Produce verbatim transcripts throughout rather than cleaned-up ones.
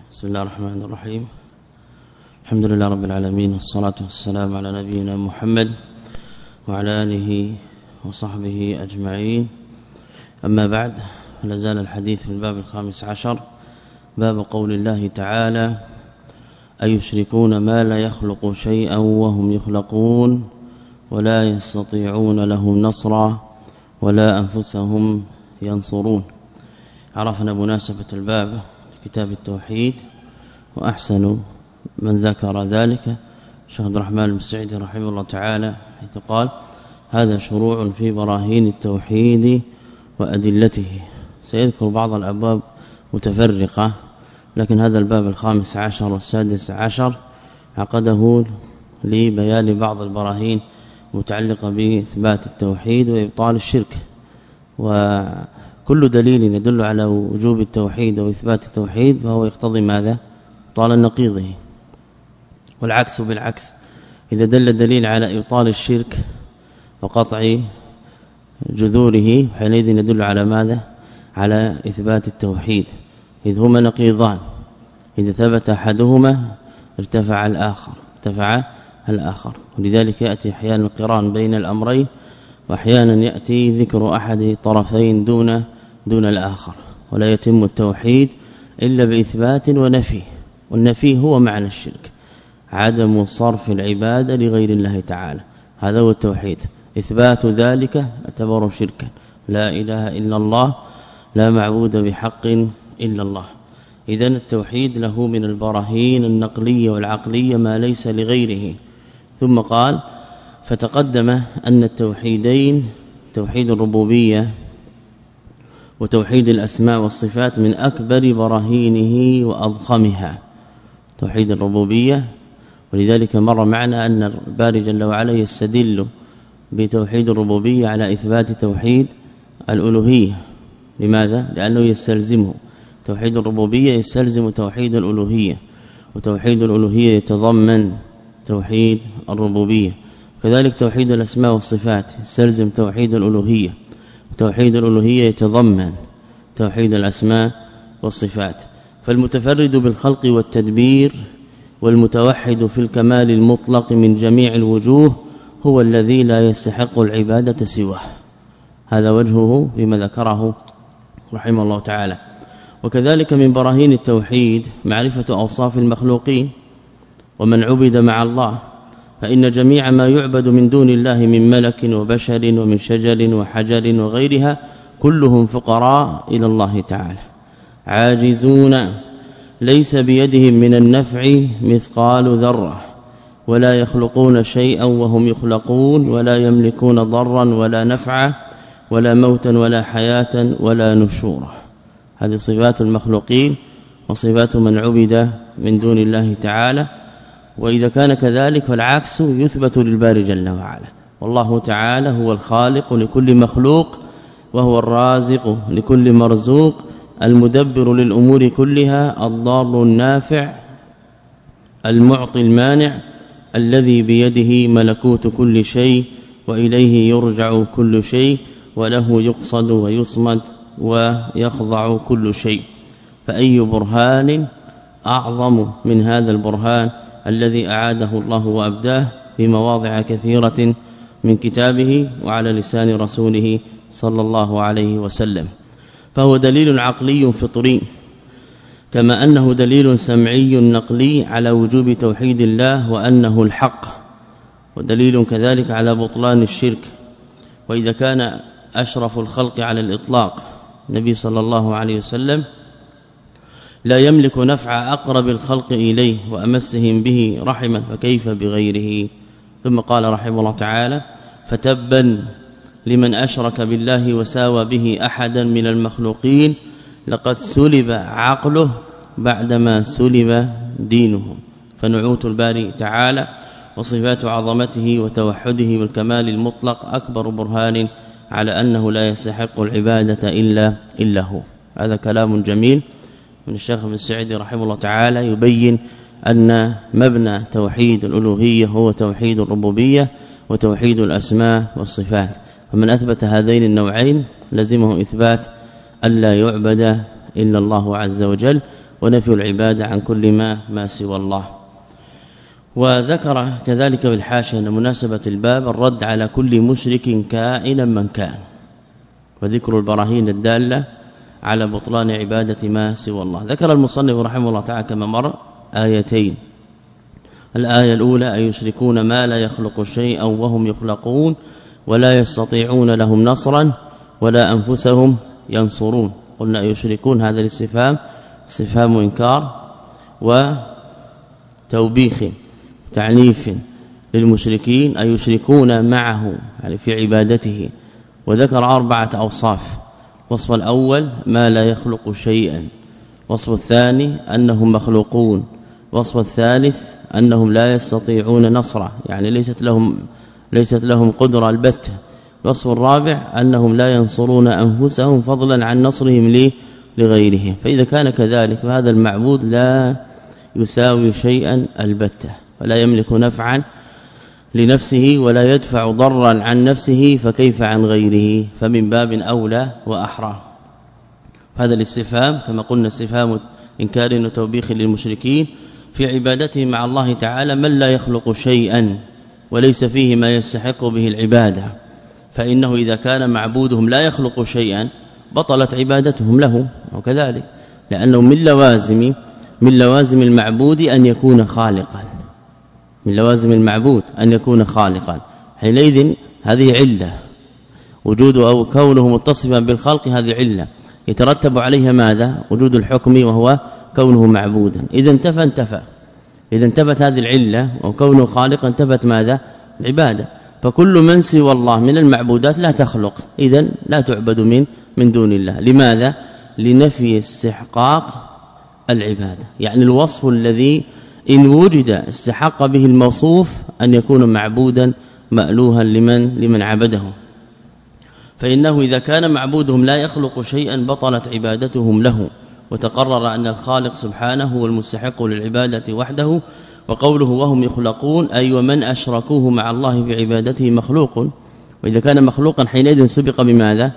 بسم الله الرحمن الرحيم. الحمد لله رب العالمين، والصلاة والسلام على نبينا محمد وعلى آله وصحبه أجمعين. أما بعد، لازال الحديث في الباب الخامس عشر، باب قول الله تعالى: أيشركون ما لا يخلق شيئا وهم يخلقون ولا يستطيعون لهم نصرا ولا أنفسهم ينصرون. عرفنا مناسبة الباب كتاب التوحيد، وأحسن من ذكر ذلك الشيخ عبد الرحمن المسعدي رحمه الله تعالى، حيث قال: هذا شروع في براهين التوحيد وأدلته. سيذكر بعض الأبواب متفرقة، لكن هذا الباب الخامس عشر والسادس عشر عقده لبيان بعض البراهين متعلقة بإثبات التوحيد وإبطال الشرك، وكل دليل يدل على وجوب التوحيد وإثبات التوحيد فهو يقتضي ماذا؟ إبطال نقيضه، والعكس بالعكس. إذا دل الدليل على إبطال الشرك وقطع جذوره حينئذ يدل على ماذا؟ على إثبات التوحيد، إذ هما نقيضان، إذا ثبت أحدهما ارتفع الآخر ارتفع الآخر ولذلك يأتي أحيانا القران بين الأمرين، وأحيانا يأتي ذكر أحد طرفين دون دون الآخر. ولا يتم التوحيد إلا بإثبات ونفي، والنفي هو معنى الشرك، عدم صرف العبادة لغير الله تعالى، هذا هو التوحيد. إثبات ذلك اعتبره شركا، لا إله إلا الله، لا معبود بحق إلا الله. إذن التوحيد له من البراهين النقلية والعقلية ما ليس لغيره. ثم قال: فتقدم أن التوحيدين، توحيد الربوبية وتوحيد الأسماء والصفات، من أكبر براهينه وأضخمها. توحيد الربوبية، ولذلك مر معنا أن الباري جل وعلا يستدل بتوحيد الربوبية على إثبات توحيد الألوهية. لماذا؟ لأنه يستلزمه توحيد الربوبية يستلزم توحيد الألوهية، وتوحيد الألوهية يتضمن توحيد الربوبية. كذلك توحيد الأسماء والصفات يستلزم توحيد الألوهية، وتوحيد الألوهية يتضمن توحيد الأسماء والصفات. فالمتفرد بالخلق والتدبير والمتوحد في الكمال المطلق من جميع الوجوه هو الذي لا يستحق العبادة سواه. هذا وجهه بما ذكره رحمه الله تعالى. وكذلك من براهين التوحيد معرفة أوصاف المخلوقين ومن عبد مع الله، فإن جميع ما يعبد من دون الله من ملك وبشر ومن شجر وحجر وغيرها كلهم فقراء إلى الله تعالى، عاجزون، ليس بيدهم من النفع مثقال ذرة، ولا يخلقون شيئا وهم يخلقون، ولا يملكون ضرا ولا نفعا ولا موتا ولا حياة ولا نشورا. هذه صفات المخلوقين وصفات من عبد من دون الله تعالى. وإذا كان كذلك فالعكس يثبت للباري جل وعلا، والله تعالى هو الخالق لكل مخلوق، وهو الرازق لكل مرزوق، المدبر للأمور كلها، الضار النافع، المعطي المانع، الذي بيده ملكوت كل شيء وإليه يرجع كل شيء، وله يقصد ويصمد ويخضع كل شيء. فأي برهان أعظم من هذا البرهان الذي أعاده الله وأبداه في مواضع كثيرة من كتابه وعلى لسان رسوله صلى الله عليه وسلم. فهو دليل عقلي فطري، كما أنه دليل سمعي نقلي على وجوب توحيد الله وأنه الحق، ودليل كذلك على بطلان الشرك. وإذا كان أشرف الخلق على الإطلاق النبي صلى الله عليه وسلم لا يملك نفع أقرب الخلق إليه وأمسهم به رحما، فكيف بغيره؟ ثم قال رحمه الله تعالى: فتبا لمن أشرك بالله وساوى به أحدا من المخلوقين، لقد سلب عقله بعدما سلب دينه. فنعوت الباري تعالى وصفات عظمته وتوحده والكمال المطلق أكبر برهان على أنه لا يستحق العبادة إلا إلا هو. هذا كلام جميل من الشيخ المسعدي رحمه الله تعالى، يبين أن مبنى توحيد الألوهية هو توحيد الربوبية وتوحيد الأسماء والصفات. فمن أثبت هذين النوعين لزمه إثبات ألا يعبد إلا الله عز وجل، ونفي العبادة عن كل ما ما سوى الله. وذكر كذلك بالحاشية أن مناسبة الباب الرد على كل مشرك كائنا من كان، وذكر البراهين الدالة على بطلان عبادة ما سوى الله. ذكر المصنف رحمه الله تعالى كما مر آيتين. الآية الأولى أن يشركون ما لا يخلق شيئا وهم يخلقون ولا يستطيعون لهم نصرا ولا أنفسهم ينصرون. قلنا يشركون هذا الاستفهام استفهام إنكار وتوبيخ تعنيف للمشركين أن يشركون معه يعني في عبادته. وذكر أربعة أوصاف: وصف الأول ما لا يخلق شيئا، وصف الثاني أنهم مخلوقون، وصف الثالث أنهم لا يستطيعون نصره يعني ليست لهم ليست لهم قدرة البتة، الوصف الرابع أنهم لا ينصرون أنفسهم فضلا عن نصرهم لغيرهم. فإذا كان كذلك فهذا المعبود لا يساوي شيئا البتة ولا يملك نفعا لنفسه ولا يدفع ضرا عن نفسه، فكيف عن غيره؟ فمن باب أولى وأحرى. هذا الاستفهام كما قلنا استفهام إنكار وتوبيخ للمشركين في عبادته مع الله تعالى من لا يخلق شيئا وليس فيه ما يستحق به العبادة، فإنه إذا كان معبودهم لا يخلق شيئا بطلت عبادتهم له، وكذلك لأنه من لوازم من لوازم المعبود أن يكون خالقا، من لوازم المعبود أن يكون خالقا. حينئذ هذه علة وجوده أو كونه متصفا بالخلق، هذه علة يترتب عليها ماذا؟ وجود الحكم وهو كونه معبودا. إذا انتفى انتفى إذا انتفت هذه العلة وكونه خالقا انتفت ماذا؟ العبادة. فكل من سوى الله من المعبودات لا تخلق، إذا لا تعبد من من دون الله. لماذا؟ لنفي استحقاق العبادة، يعني الوصف الذي إن وجد استحق به الموصوف أن يكون معبودا مألوها لمن لمن عبده. فإنه إذا كان معبودهم لا يخلق شيئا بطلت عبادتهم له، وتقرر أن الخالق سبحانه هو المستحق للعبادة وحده. وقوله وهم يخلقون أي ومن أشركوه مع الله بعبادته مخلوق، وإذا كان مخلوقا حينئذ سبق بماذا؟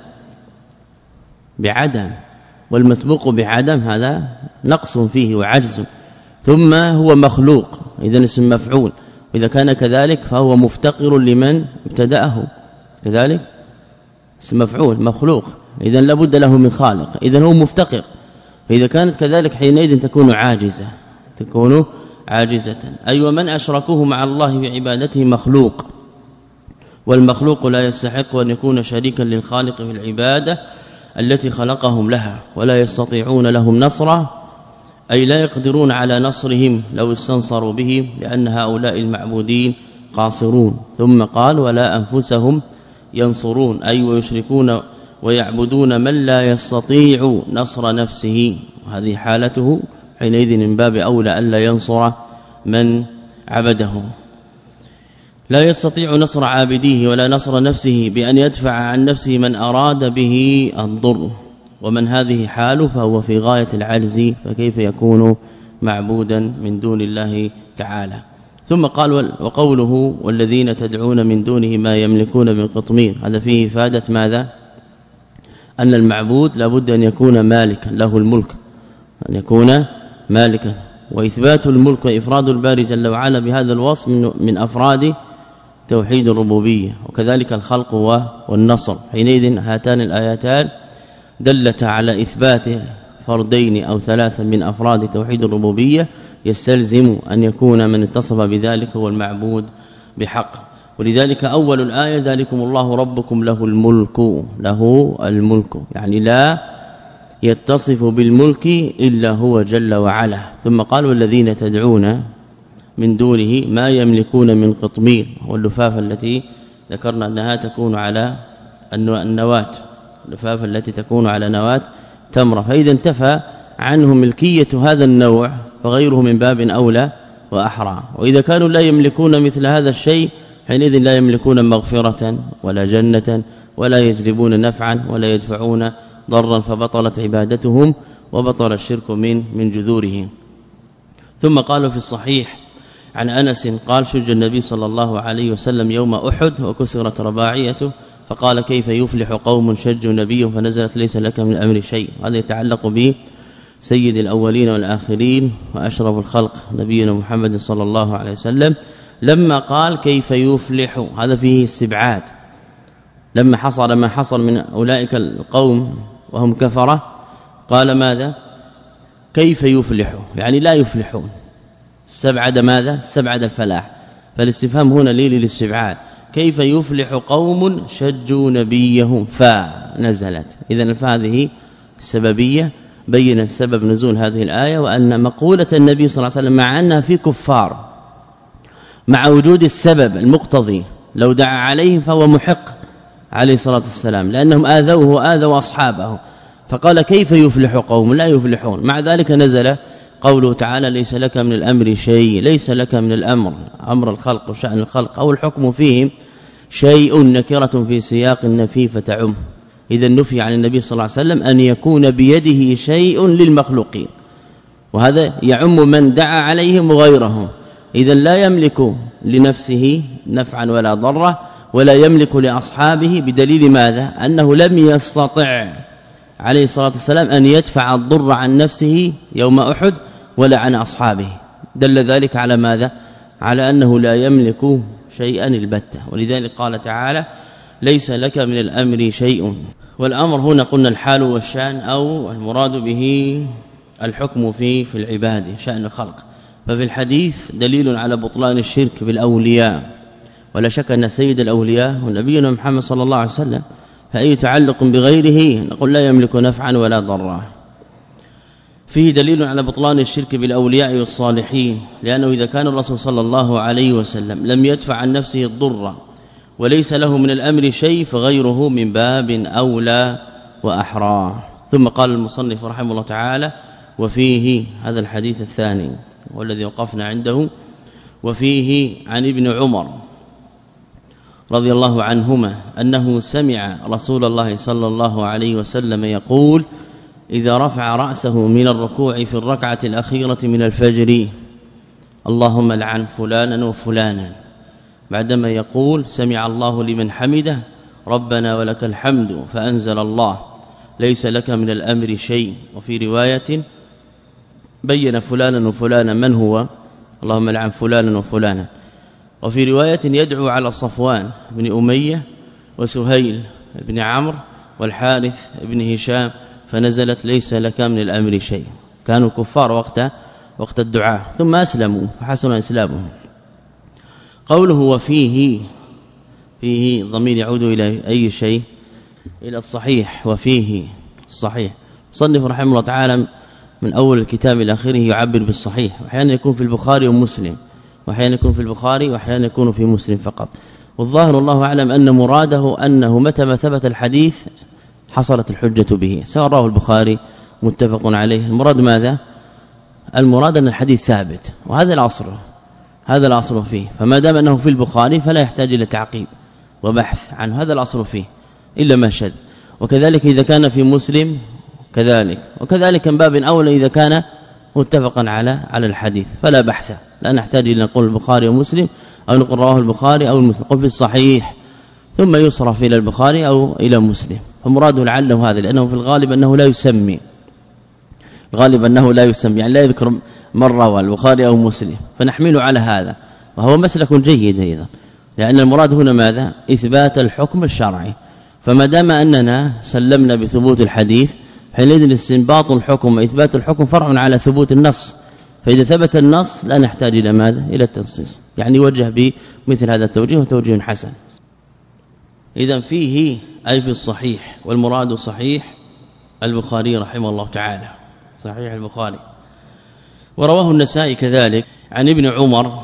بعدم، والمسبوق بعدم هذا نقص فيه وعجز، ثم هو مخلوق إذن اسم مفعول، وإذا كان كذلك فهو مفتقر لمن ابتدأه، كذلك اسم مفعول مخلوق إذن لابد له من خالق، إذن هو مفتقر. فإذا كانت كذلك حينئذ تكون عاجزة تكون عاجزة أي ومن أشركوه مع الله بعبادته مخلوق، والمخلوق لا يستحق أن يكون شريكا للخالق في العبادة التي خلقهم لها، ولا يستطيعون لهم نصرا أي لا يقدرون على نصرهم لو استنصروا به، لأن هؤلاء المعبودين قاصرون. ثم قال ولا أنفسهم ينصرون أي ويشركون ويعبدون من لا يستطيع نصر نفسه، وهذه حالته حينئذ من باب أولى ألا ينصر من عبده. لا يستطيع نصر عابديه ولا نصر نفسه بأن يدفع عن نفسه من أراد به الضر، ومن هذه حاله فهو في غاية العجز، فكيف يكون معبودا من دون الله تعالى. ثم قال وقوله والذين تدعون من دونه ما يملكون من قطمير، هذا فيه إفادة ماذا؟ أن المعبود لابد أن يكون مالكا له الملك، أن يكون مالكا. وإثبات الملك وإفراد الباري جل وعلا بهذا الوصف من أفراد توحيد الربوبية، وكذلك الخلق والنصر. حينئذ هاتان الآياتان دلت على إثبات فردين أو ثلاثة من أفراد توحيد الربوبية، يستلزم أن يكون من اتصف بذلك هو المعبود بحق. ولذلك أول الآية ذلكم الله ربكم له الملك، له الملك يعني لا يتصف بالملك إلا هو جل وعلا. ثم قال والذين تدعون من دونه ما يملكون من قطمير، واللفافة التي ذكرنا أنها تكون على النواة، اللفافة التي تكون على نواة تمرة. فإذا انتفى عنه ملكية هذا النوع فغيره من باب أولى وأحرى. وإذا كانوا لا يملكون مثل هذا الشيء حينئذ لا يملكون مغفرة ولا جنة ولا يجلبون نفعا ولا يدفعون ضرا، فبطلت عبادتهم وبطل الشرك من من جذوره. ثم قالوا في الصحيح عن أنس قال شج النبي صلى الله عليه وسلم يوم أحد وكسرت رباعيته، فقال كيف يفلح قوم شجوا نبيهم فنزلت ليس لك من الأمر شيء. هذا يتعلق به سيد الأولين والآخرين وأشرف الخلق نبينا محمد صلى الله عليه وسلم لما قال كيف يفلح، هذا فيه استبعاد. لما حصل ما حصل من أولئك القوم وهم كفرة قال ماذا؟ كيف يفلح، يعني لا يفلحون. استبعد ماذا؟ استبعد الفلاح. فالاستفهام هنا ليه للاستبعاد. كيف يفلح قوم شجوا نبيهم فنزلت. إذن فهذه السببية بين السبب نزول هذه الآية، وأن مقولة النبي صلى الله عليه وسلم مع أنها في كفار مع وجود السبب المقتضي لو دعا عليهم فهو محق عليه الصلاة والسلام، لأنهم آذوه وآذوا أصحابه، فقال كيف يفلح قوم لا يفلحون. مع ذلك نزل قوله تعالى ليس لك من الأمر شيء، ليس لك من الأمر أمر الخلق وشأن الخلق أو الحكم فيهم شيء نكرة في سياق النفي فتعم. إذا نفي عن النبي صلى الله عليه وسلم أن يكون بيده شيء للمخلوقين، وهذا يعم من دعا عليهم وغيرهم. إذا لا يملك لنفسه نفعا ولا ضرا، ولا يملك لأصحابه، بدليل ماذا؟ أنه لم يستطع عليه الصلاة والسلام أن يدفع الضر عن نفسه يوم أحد ولا عن أصحابه. دل ذلك على ماذا؟ على أنه لا يملك شيئا البتة. ولذلك قال تعالى ليس لك من الأمر شيء. والأمر هنا قلنا الحال والشأن، أو المراد به الحكم في في العباد شأن الخلق. ففي الحديث دليل على بطلان الشرك بالأولياء، ولا شك أن سيد الأولياء ونبينا محمد صلى الله عليه وسلم، فأي تعلق بغيره نقول لا يملك نفعا ولا ضرا. فيه دليل على بطلان الشرك بالأولياء والصالحين، لأنه إذا كان الرسول صلى الله عليه وسلم لم يدفع عن نفسه الضر وليس له من الأمر شيء فغيره من باب أولى وأحرى. ثم قال المصنف رحمه الله تعالى وفيه هذا الحديث الثاني والذي وقفنا عنده، وفيه عن ابن عمر رضي الله عنهما أنه سمع رسول الله صلى الله عليه وسلم يقول إذا رفع رأسه من الركوع في الركعة الأخيرة من الفجر اللهم لعن فلانا وفلانا، بعدما يقول سمع الله لمن حمده ربنا ولك الحمد، فأنزل الله ليس لك من الأمر شيء. وفي رواية بين فلانا وفلانا من هو، اللهم لعن فلانا وفلانا. وفي رواية يدعو على صفوان بن أمية وسهيل بن عمرو والحارث بن هشام، فنزلت ليس لك من الأمر شيء. كانوا كفار وقت وقت الدعاء ثم أسلموا فحسن إسلامهم. قوله وفيه، فيه ضمير يعود إلى أي شيء؟ إلى الصحيح. وفيه الصحيح. صنف رحمه الله تعالى من أول الكتاب إلى آخره يعبر بالصحيح، وأحيانا يكون في البخاري ومسلم، وأحيانا يكون في البخاري وأحيانا يكون في مسلم فقط. والظاهر الله أعلم أن مراده أنه متى ما ثبت الحديث حصلت الحجة به، سواء رواه البخاري متفق عليه. المراد ماذا؟ المراد أن الحديث ثابت، وهذا الأصل، هذا الأصل فيه. فما دام أنه في البخاري فلا يحتاج إلى تعقيب وبحث عنه، هذا الأصل فيه إلا ما شذ. وكذلك إذا كان في مسلم كذلك، وكذلك من باب أولى إذا كان متفقا على على الحديث فلا بحث، لا نحتاج إلى نقول البخاري ومسلم أو نقول رواه البخاري أو المسلم، قل في الصحيح ثم يصرف إلى البخاري أو إلى مسلم. فمراده لعله هذا، لأنه في الغالب أنه لا يسمي، الغالب أنه لا يسمي، يعني لا يذكر مرة والبخاري أو مسلم، فنحمل على هذا، وهو مسلك جيد أيضا، لأن المراد هنا ماذا؟ إثبات الحكم الشرعي. فما دام أننا سلمنا بثبوت الحديث حينئذ استنباط الحكم وإثبات الحكم فرع على ثبوت النص، فإذا ثبت النص لا نحتاج إلى ماذا؟ إلى التنصيص، يعني وجه بمثل هذا التوجيه وتوجيه حسن. إذن فيه أي في الصحيح، والمراد صحيح البخاري رحمه الله تعالى، صحيح البخاري. ورواه النسائي كذلك عن ابن عمر،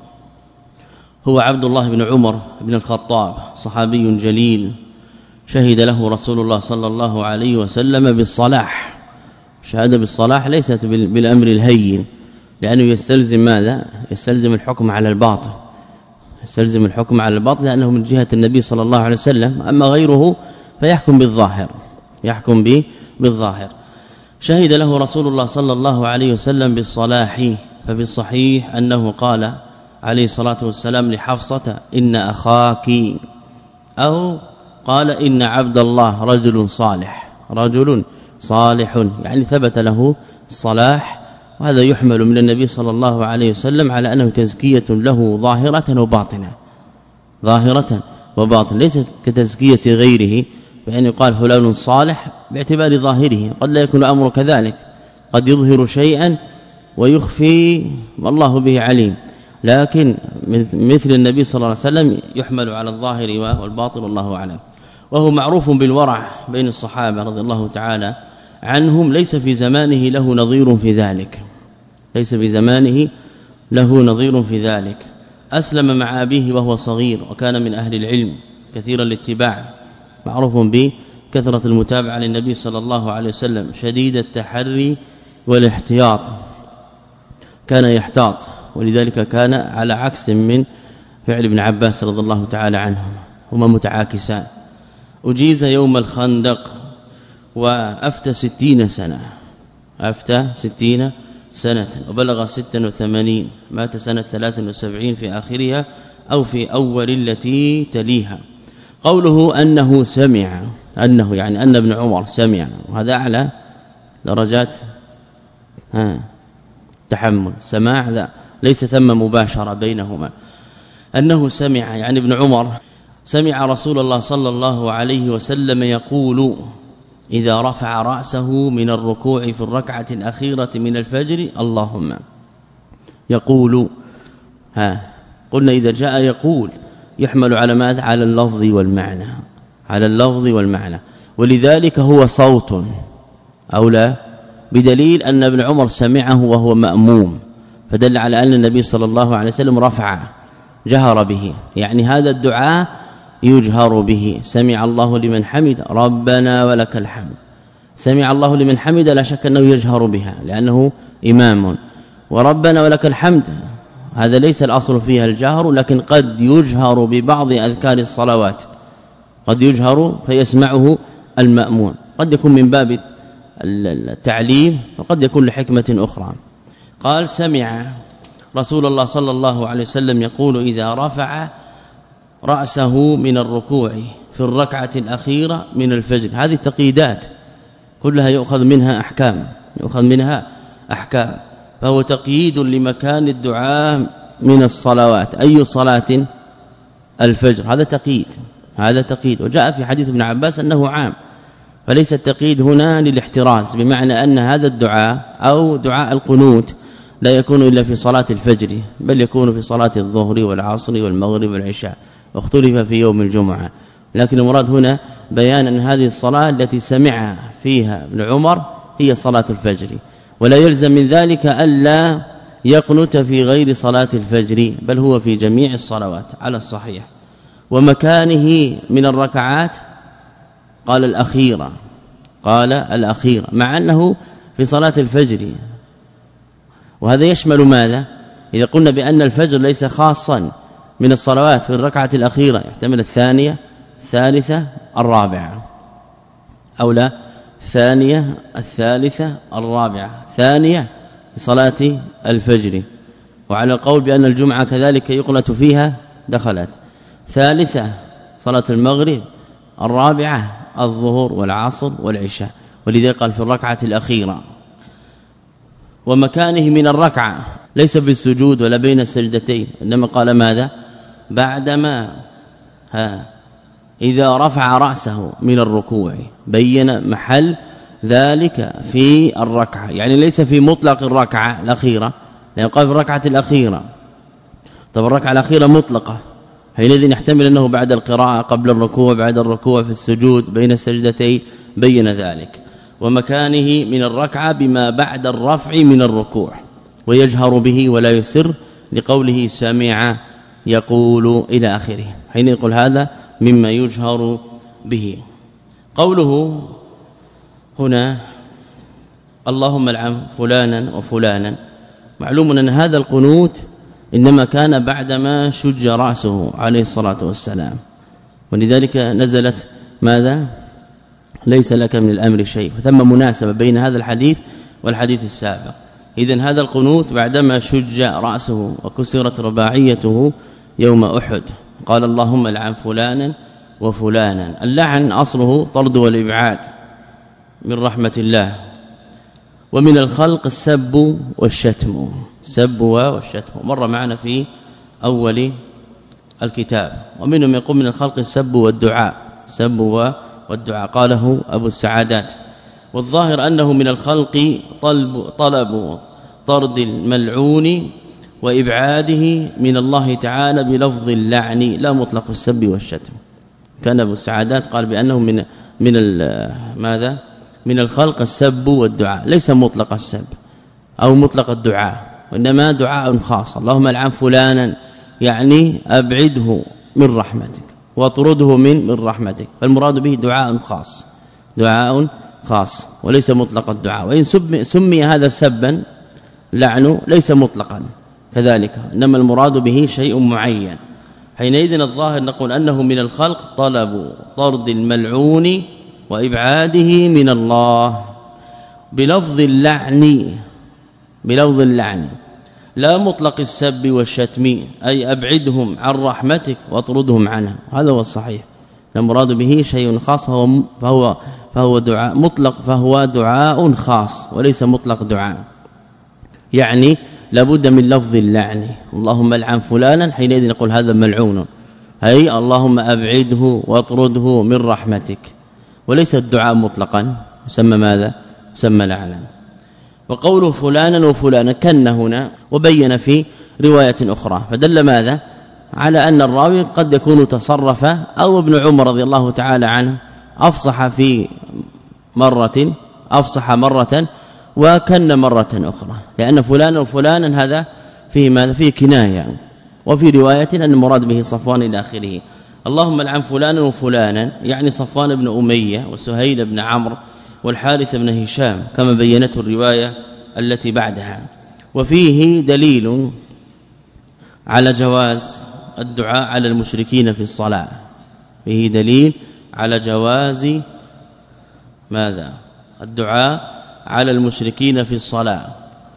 هو عبد الله بن عمر بن الخطاب، صحابي جليل شهد له رسول الله صلى الله عليه وسلم بالصلاح. شهادة بالصلاح ليست بالأمر الهين، لأنه يستلزم ماذا؟ يستلزم الحكم على الباطل، يستلزم الحكم على الباطل لأنه من جهة النبي صلى الله عليه وسلم. أما غيره فيحكم بالظاهر، يحكم به بالظاهر. شهد له رسول الله صلى الله عليه وسلم بالصلاح. ففي الصحيح أنه قال عليه الصلاة والسلام لحفصة إن أخاك، أو قال إن عبد الله رجل صالح، رجل صالح، يعني ثبت له الصلاح، وهذا يحمل من النبي صلى الله عليه وسلم على أنه تزكية له ظاهرة وباطنة، ظاهرة وباطنة، ليست كتزكية غيره بأن يقال فلان صالح باعتبار ظاهره، قد لا يكون الأمر كذلك، قد يظهر شيئا ويخفي والله به عليم، لكن مثل النبي صلى الله عليه وسلم يحمل على الظاهر والباطن والله أعلم. وهو معروف بالورع بين الصحابة رضي الله تعالى عنهم، ليس في زمانه له نظير في ذلك، ليس في زمانه له نظير في ذلك. أسلم مع أبيه وهو صغير، وكان من أهل العلم كثير الاتباع، معروف بكثرة المتابعة للنبي صلى الله عليه وسلم، شديد التحري والاحتياط، كان يحتاط، ولذلك كان على عكس من فعل ابن عباس رضي الله تعالى عنه، هما متعاكسان. أجيز يوم الخندق وأفتى ستين سنة، أفتى ستين سنة وبلغ ستا وثمانين، مات سنة ثلاث وسبعين في آخرها أو في أول التي تليها. قوله أنه سمع، أنه يعني أن ابن عمر سمع، وهذا أعلى درجات ها تحمل سماع، ذا ليس ثم مباشرة بينهما. أنه سمع يعني ابن عمر سمع رسول الله صلى الله عليه وسلم يقول إذا رفع رأسه من الركوع في الركعة الأخيرة من الفجر اللهم، يقول ها قلنا إذا جاء يقول يحمل على ماذا؟ على اللفظ والمعنى، على اللفظ والمعنى، ولذلك هو صوت أو لا، بدليل أن ابن عمر سمعه وهو مأموم، فدل على أن النبي صلى الله عليه وسلم رفع جهر به، يعني هذا الدعاء يجهر به. سمع الله لمن حمد ربنا ولك الحمد، سمع الله لمن حمد لا شك أنه يجهر بها لأنه إمام، وربنا ولك الحمد هذا ليس الأصل فيها الجهر، لكن قد يجهر ببعض أذكار الصلوات، قد يجهر فيسمعه المأمون، قد يكون من باب التعليم وقد يكون لحكمة أخرى. قال سمع رسول الله صلى الله عليه وسلم يقول إذا رفع رأسه من الركوع في الركعة الأخيرة من الفجر. هذه تقييدات كلها يؤخذ منها أحكام، يؤخذ منها أحكام، فهو تقييد لمكان الدعاء من الصلوات. أي صلاة؟ الفجر، هذا تقييد، هذا تقييد. وجاء في حديث ابن عباس أنه عام، فليس التقييد هنا للاحتراز، بمعنى أن هذا الدعاء أو دعاء القنوت لا يكون إلا في صلاة الفجر، بل يكون في صلاة الظهر والعصر والمغرب والعشاء، واختلف في يوم الجمعة، لكن المراد هنا بيان أن هذه الصلاة التي سمع فيها ابن عمر هي صلاة الفجر، ولا يلزم من ذلك ألا يقنت في غير صلاة الفجر، بل هو في جميع الصلوات على الصحيح. ومكانه من الركعات قال الأخيرة، قال الأخيرة، مع أنه في صلاة الفجر، وهذا يشمل ماذا؟ إذا قلنا بأن الفجر ليس خاصا من الصلوات في الركعة الأخيرة، يحتمل الثانية الثالثة الرابعة، أو لا الثانية الثالثة الرابعة، ثانية في صلاة الفجر، وعلى القول بأن الجمعة كذلك يقنت فيها دخلت، ثالثة صلاة المغرب، الرابعة الظهر والعصر والعشاء، ولذلك قال في الركعة الأخيرة. ومكانه من الركعة ليس بالسجود ولا بين السجدتين، إنما قال ماذا؟ بعدما ها إذا رفع رأسه من الركوع، بين محل ذلك في الركعة، يعني ليس في مطلق الركعة الأخيرة، لأن قال في الركعة الأخيرة. طب الركعة الأخيرة مطلقة، حينئذ يحتمل أنه بعد القراءة، قبل الركوع، بعد الركوع، في السجود، بين السجدتين، بين ذلك. ومكانه من الركعة بما بعد الرفع من الركوع، ويجهر به ولا يسر، لقوله سمع يقول إلى آخره، حين يقول هذا مما يجهر به. قوله هنا اللهم العن فلانا وفلانا، معلوم أن هذا القنوت إنما كان بعدما شج رأسه عليه الصلاة والسلام، ولذلك نزلت ماذا؟ ليس لك من الأمر شيء، فثم مناسبة بين هذا الحديث والحديث السابق. إذن هذا القنوت بعدما شج رأسه وكسرت رباعيته يوم أحد، قال اللهم العن فلانا وفلانا. اللعن أصله طرد والإبعاد من رحمة الله، ومن الخلق السب والشتم السب والشتم مر معنا في أول الكتاب. ومنهم يقول من الخلق السب والدعاء السب والدعاء قاله أبو السعادات. والظاهر أنه من الخلق طلب طلب طرد الملعون وإبعاده من الله تعالى بلفظ اللعن لا مطلق السب والشتم. كان ابو السعادات قال بانه من من ماذا من الخلق السب والدعاء ليس مطلق السب أو مطلق الدعاء وانما دعاء خاص اللهم العن فلانا يعني ابعده من رحمتك واطرده من من رحمتك فالمراد به دعاء خاص دعاء خاص وليس مطلق الدعاء. وان سمي هذا سبا لعنه ليس مطلقا كذلك انما المراد به شيء معين. حينئذ الظاهر نقول أنه من الخلق طلب طرد الملعون وإبعاده من الله بلفظ اللعن بلفظ اللعن لا مطلق السب والشتم أي أبعدهم عن رحمتك واطردهم عنها. هذا هو الصحيح المراد به شيء خاص فهو فهو فهو دعاء مطلق فهو دعاء خاص وليس مطلق دعاء. يعني لابد من لفظ اللعن اللهم العن فلانا حينئذ نقول هذا ملعون أي اللهم أبعده واطرده من رحمتك وليس الدعاء مطلقا يسمى ماذا يسمى لعنا. وقوله فلانا وفلانا كن هنا وبين في رواية أخرى فدل ماذا على أن الراوي قد يكون تصرف أو ابن عمر رضي الله تعالى عنه أفصح في مرة أفصح مرة وكن مرة أخرى لأن فلان وفلانا هذا فيه ماذا فيه كناية. وفي رواية أن المراد به صفوان إلى آخره. اللهم العن فلانا وفلانا يعني صفوان بن أمية وسهيل بن عمرو والحارث بن هشام كما بينته الرواية التي بعدها. وفيه دليل على جواز الدعاء على المشركين في الصلاة فيه دليل على جواز ماذا الدعاء على المشركين في الصلاة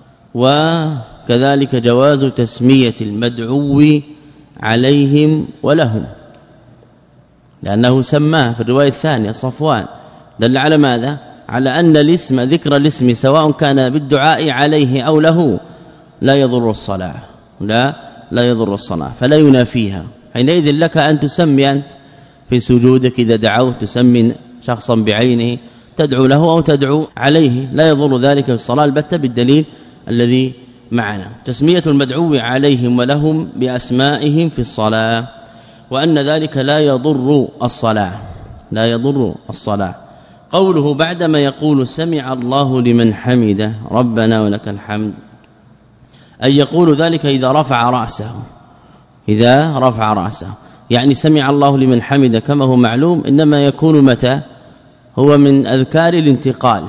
وكذلك جواز تسمية المدعو عليهم ولهم لأنه سماه في الرواية الثانية صفوان دل على ماذا على أن الاسم ذكر الاسم سواء كان بالدعاء عليه أو له لا يضر الصلاة لا لا يضر الصلاة فلا ينافيها. حينئذ لك أن تسمي أنت في سجودك إذا دعوت تسمي شخصا بعينه تدعو له أو تدعو عليه لا يضر ذلك في الصلاة البتة بالدليل الذي معنا تسمية المدعو عليهم ولهم بأسمائهم في الصلاة وأن ذلك لا يضر الصلاة لا يضر الصلاة. قوله بعدما يقول سمع الله لمن حمده ربنا ولك الحمد أي يقول ذلك إذا رفع رأسه إذا رفع رأسه يعني سمع الله لمن حمده كما هو معلوم إنما يكون متى هو من أذكار الانتقال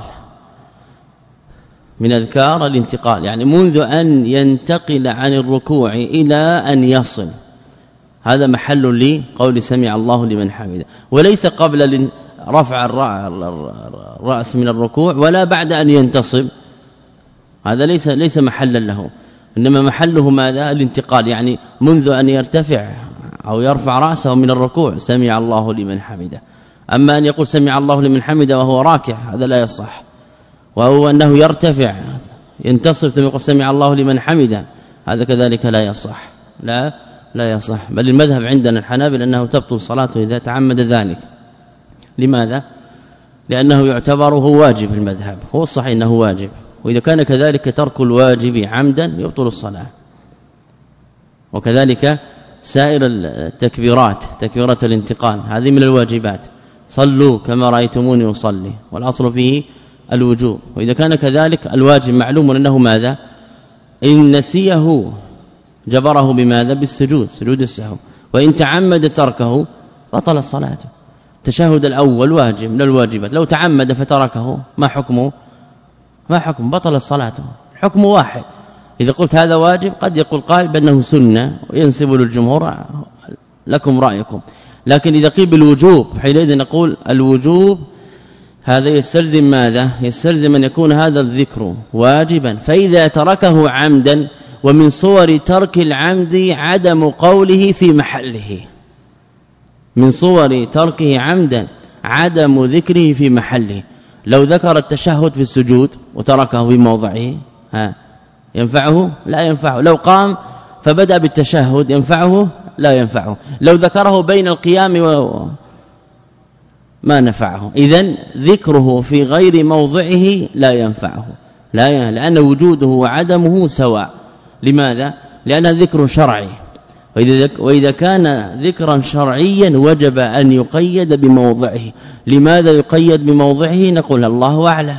من أذكار الانتقال يعني منذ أن ينتقل عن الركوع إلى أن يصل هذا محل لقول سمع الله لمن حمده وليس قبل رفع الرأس من الركوع ولا بعد أن ينتصب هذا ليس ليس محلا له إنما محله ماذا الانتقال يعني منذ أن يرتفع أو يرفع رأسه من الركوع سمع الله لمن حمده. أما أن يقول سمع الله لمن حمده وهو راكع هذا لا يصح وهو أنه يرتفع ينتصب ثم يقول سمع الله لمن حمده هذا كذلك لا يصح لا لا يصح. بل المذهب عندنا الحنابلة أنه تبطل صلاته إذا تعمد ذلك. لماذا؟ لأنه يعتبر هو واجب المذهب هو الصحيح أنه واجب وإذا كان كذلك ترك الواجب عمدا يبطل الصلاة. وكذلك سائر التكبيرات تكبيرة الانتقال هذه من الواجبات صلوا كما رأيتموني أصلي والأصل فيه الوجوب. وإذا كان كذلك الواجب معلوم أنه ماذا إن نسيه جبره بماذا بالسجود سجود السهو وإن تعمد تركه بطل الصلاة. التشهد الأول واجب من الواجبات لو تعمد فتركه ما حكمه ما حكم بطل الصلاة حكم واحد. إذا قلت هذا واجب قد يقول قائل بأنه سنة وينسب للجمهور لكم رأيكم لكن إذا قيل بالوجوب حينئذ نقول الوجوب هذا يستلزم ماذا يستلزم أن يكون هذا الذكر واجبا فإذا تركه عمدا ومن صور ترك العمد عدم قوله في محله من صور تركه عمدا عدم ذكره في محله لو ذكر التشهد في السجود وتركه في موضعه ها ينفعه لا ينفعه. لو قام فبدأ بالتشهد ينفعه لا ينفعه. لو ذكره بين القيام و ما نفعه. إذن ذكره في غير موضعه لا ينفعه لا ي... لأن وجوده وعدمه سواء. لماذا؟ لأن ذكر شرعي، وإذا, ذك... وإذا كان ذكرا شرعيا وجب أن يقيد بموضعه. لماذا يقيد بموضعه؟ نقول الله أعلم،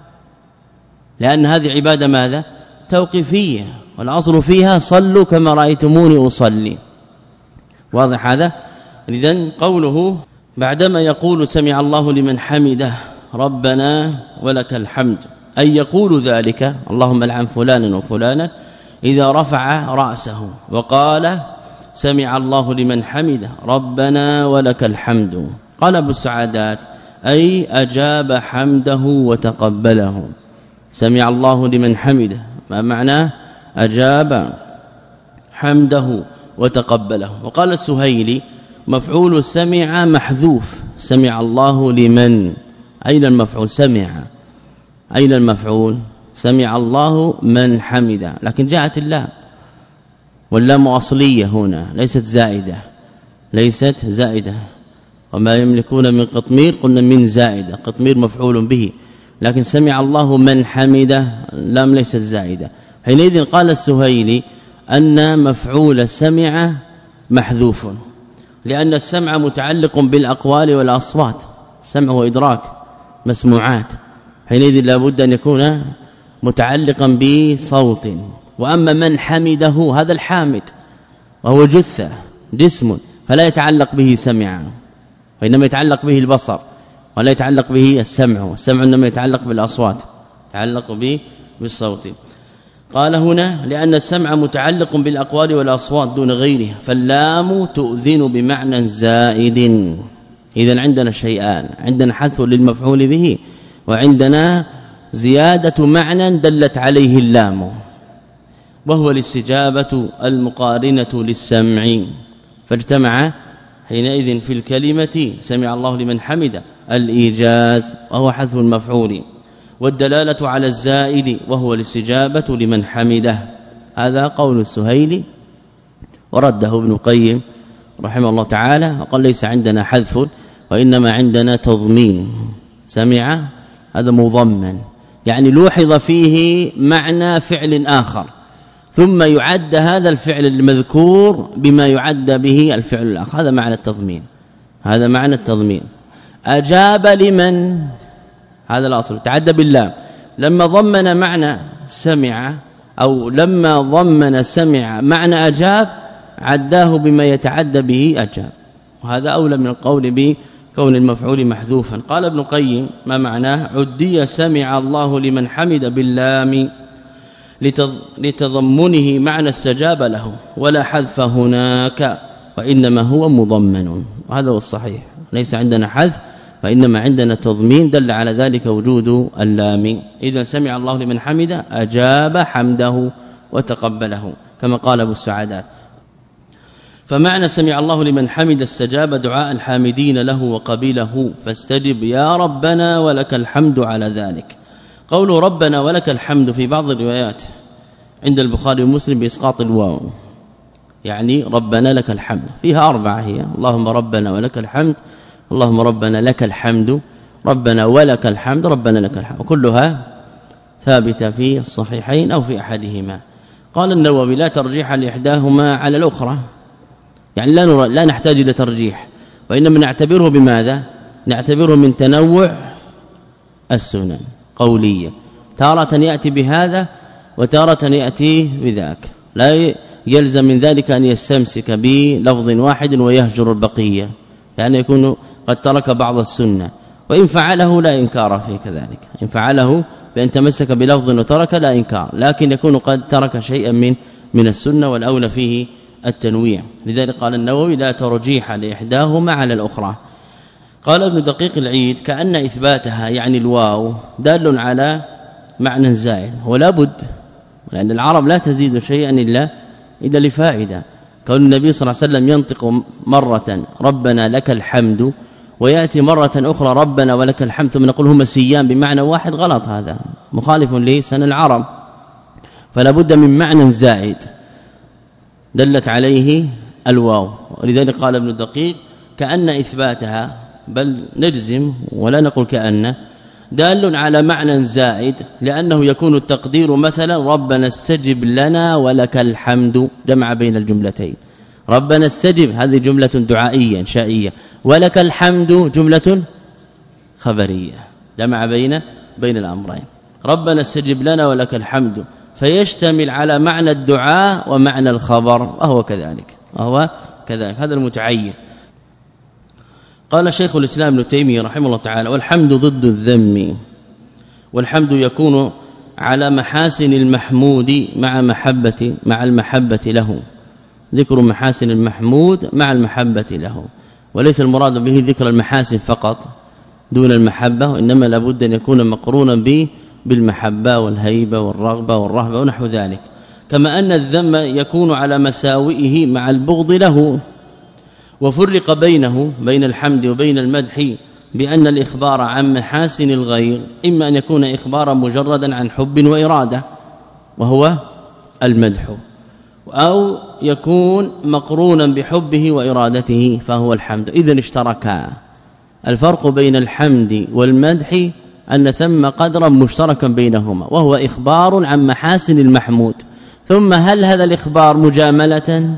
لأن هذه عبادة ماذا؟ توقيفية، والأصل فيها صلوا كما رأيتموني أصلي. واضح هذا؟ إذن قوله بعدما يقول سمع الله لمن حمده ربنا ولك الحمد، أي يقول ذلك اللهم العن فلانا وفلانا إذا رفع رأسه وقال سمع الله لمن حمده ربنا ولك الحمد. قال ابو السعادات أي أجاب حمده وتقبله. سمع الله لمن حمده ما معناه؟ أجاب حمده وتقبله. وقال السهيلي مفعول سمع محذوف، سمع الله لمن، أين المفعول؟ سمع، أين المفعول؟ سمع الله من حمده، لكن جاءت اللام واللام اصليه هنا ليست زائده، ليست زائده. وما يملكون من قطمير قلنا من زائده، قطمير مفعول به، لكن سمع الله من حمده لام ليست زائده. حينئذ قال السهيلي أن مفعول سمع محذوف، لأن السمع متعلق بالأقوال والأصوات، السمع هو إدراك مسموعات، حينئذ لابد أن يكون متعلقا بصوت. وأما من حمده هذا الحامد وهو جثة جسم، فلا يتعلق به سمع، وإنما يتعلق به البصر ولا يتعلق به السمع، والسمع إنما يتعلق بالأصوات، يتعلق به بالصوت. قال هنا لأن السمع متعلق بالأقوال والأصوات دون غيرها، فاللام تؤذن بمعنى زائد. إذن عندنا شيئان، عندنا حذف للمفعول به، وعندنا زيادة معنى دلت عليه اللام، وهو الاستجابة المقارنة للسمع، فاجتمع حينئذ في الكلمة سمع الله لمن حمده الإيجاز وهو حذف المفعول، والدلالة على الزائد وهو الاستجابة لمن حمده. هذا قول السهيلي، ورده ابن القيم رحمه الله تعالى وقال ليس عندنا حذف وإنما عندنا تضمين. سمع هذا مضمن، يعني لوحظ فيه معنى فعل آخر، ثم يعد هذا الفعل المذكور بما يعد به الفعل الآخر، هذا معنى التضمين، هذا معنى التضمين. أجاب لمن، هذا الأصل تعدى باللام، لما ضمن معنى سمع أو لما ضمن سمع معنى أجاب عداه بما يتعدى به أجاب، وهذا أولى من القول به كون المفعول محذوفا. قال ابن القيم ما معناه؟ عدي سمع الله لمن حمد باللام لتضمنه معنى استجاب له، ولا حذف هناك، وإنما هو مضمن، وهذا هو الصحيح، ليس عندنا حذف وإنما عندنا تضمين دل على ذلك وجود اللام. إذا سمع الله لمن حمده أجاب حمده وتقبله كما قال ابو السعادات. فمعنى سمع الله لمن حمد استجاب دعاء الحامدين له وقبله، فاستجب يا ربنا ولك الحمد على ذلك. قول ربنا ولك الحمد في بعض الروايات عند البخاري ومسلم بإسقاط الواو، يعني ربنا لك الحمد، فيها أربعة هي اللهم ربنا ولك الحمد، اللهم ربنا لك الحمد، ربنا ولك الحمد، ربنا لك الحمد، وكلها ثابتة في الصحيحين أو في أحدهما. قال النووي لا ترجيح لإحداهما على الأخرى، يعني لا نرى لا نحتاج الى ترجيح، وانما نعتبره بماذا؟ نعتبره من تنوع السنن قوليه، تارة ياتي بهذا وتارة ياتي بذاك، لا يلزم من ذلك أن يستمسك بلفظ واحد ويهجر البقيه، لأن يكون قد ترك بعض السنه، وإن فعله لا انكار فيه كذلك، إن فعله بأن تمسك بلفظ وترك لا انكار، لكن يكون قد ترك شيئا من من السنه، والأولى فيه التنويع. لذلك قال النووي لا ترجيح لإحداهما على الأخرى. قال ابن دقيق العيد كأن إثباتها يعني الواو دال على معنى زائد، ولا بد، لأن العرب لا تزيد شيئا إلا إلا لفائدة. كون النبي صلى الله عليه وسلم ينطق مرة ربنا لك الحمد، ويأتي مرة أخرى ربنا ولك الحمد ثم نقول هما سيان بمعنى واحد، غلط، هذا مخالف لسنن العرب، فلا بد من معنى زائد دلت عليه الواو. ولذلك قال ابن الدقيق كأن إثباتها، بل نجزم ولا نقول كأن، دال على معنى زائد، لأنه يكون التقدير مثلا ربنا استجب لنا ولك الحمد، جمع بين الجملتين. ربنا استجب هذه جملة دعائية انشائية، ولك الحمد جملة خبرية، جمع بين بين الأمرين. ربنا استجب لنا ولك الحمد فيشتمل على معنى الدعاء ومعنى الخبر، وهو كذلك وهو كذلك هذا المتعين. قال شيخ الإسلام ابن تيمية رحمه الله تعالى: والحمد ضد الذم، والحمد يكون على محاسن المحمود مع محبة مع المحبة له، ذكر محاسن المحمود مع المحبة له، وليس المراد به ذكر المحاسن فقط دون المحبة، وإنما لابد أن يكون مقرونا به بالمحبة والهيبة والرغبة والرهبة ونحو ذلك. كما أن الذم يكون على مساوئه مع البغض له. وفرق بينه بين الحمد وبين المدح بأن الإخبار عن محاسن الغير إما أن يكون إخبارا مجردا عن حب وإرادة وهو المدح، أو يكون مقرونا بحبه وإرادته فهو الحمد. إذن اشتركا. الفرق بين الحمد والمدح أن ثم قدرا مشتركا بينهما، وهو إخبار عن محاسن المحمود. ثم هل هذا الإخبار مجاملة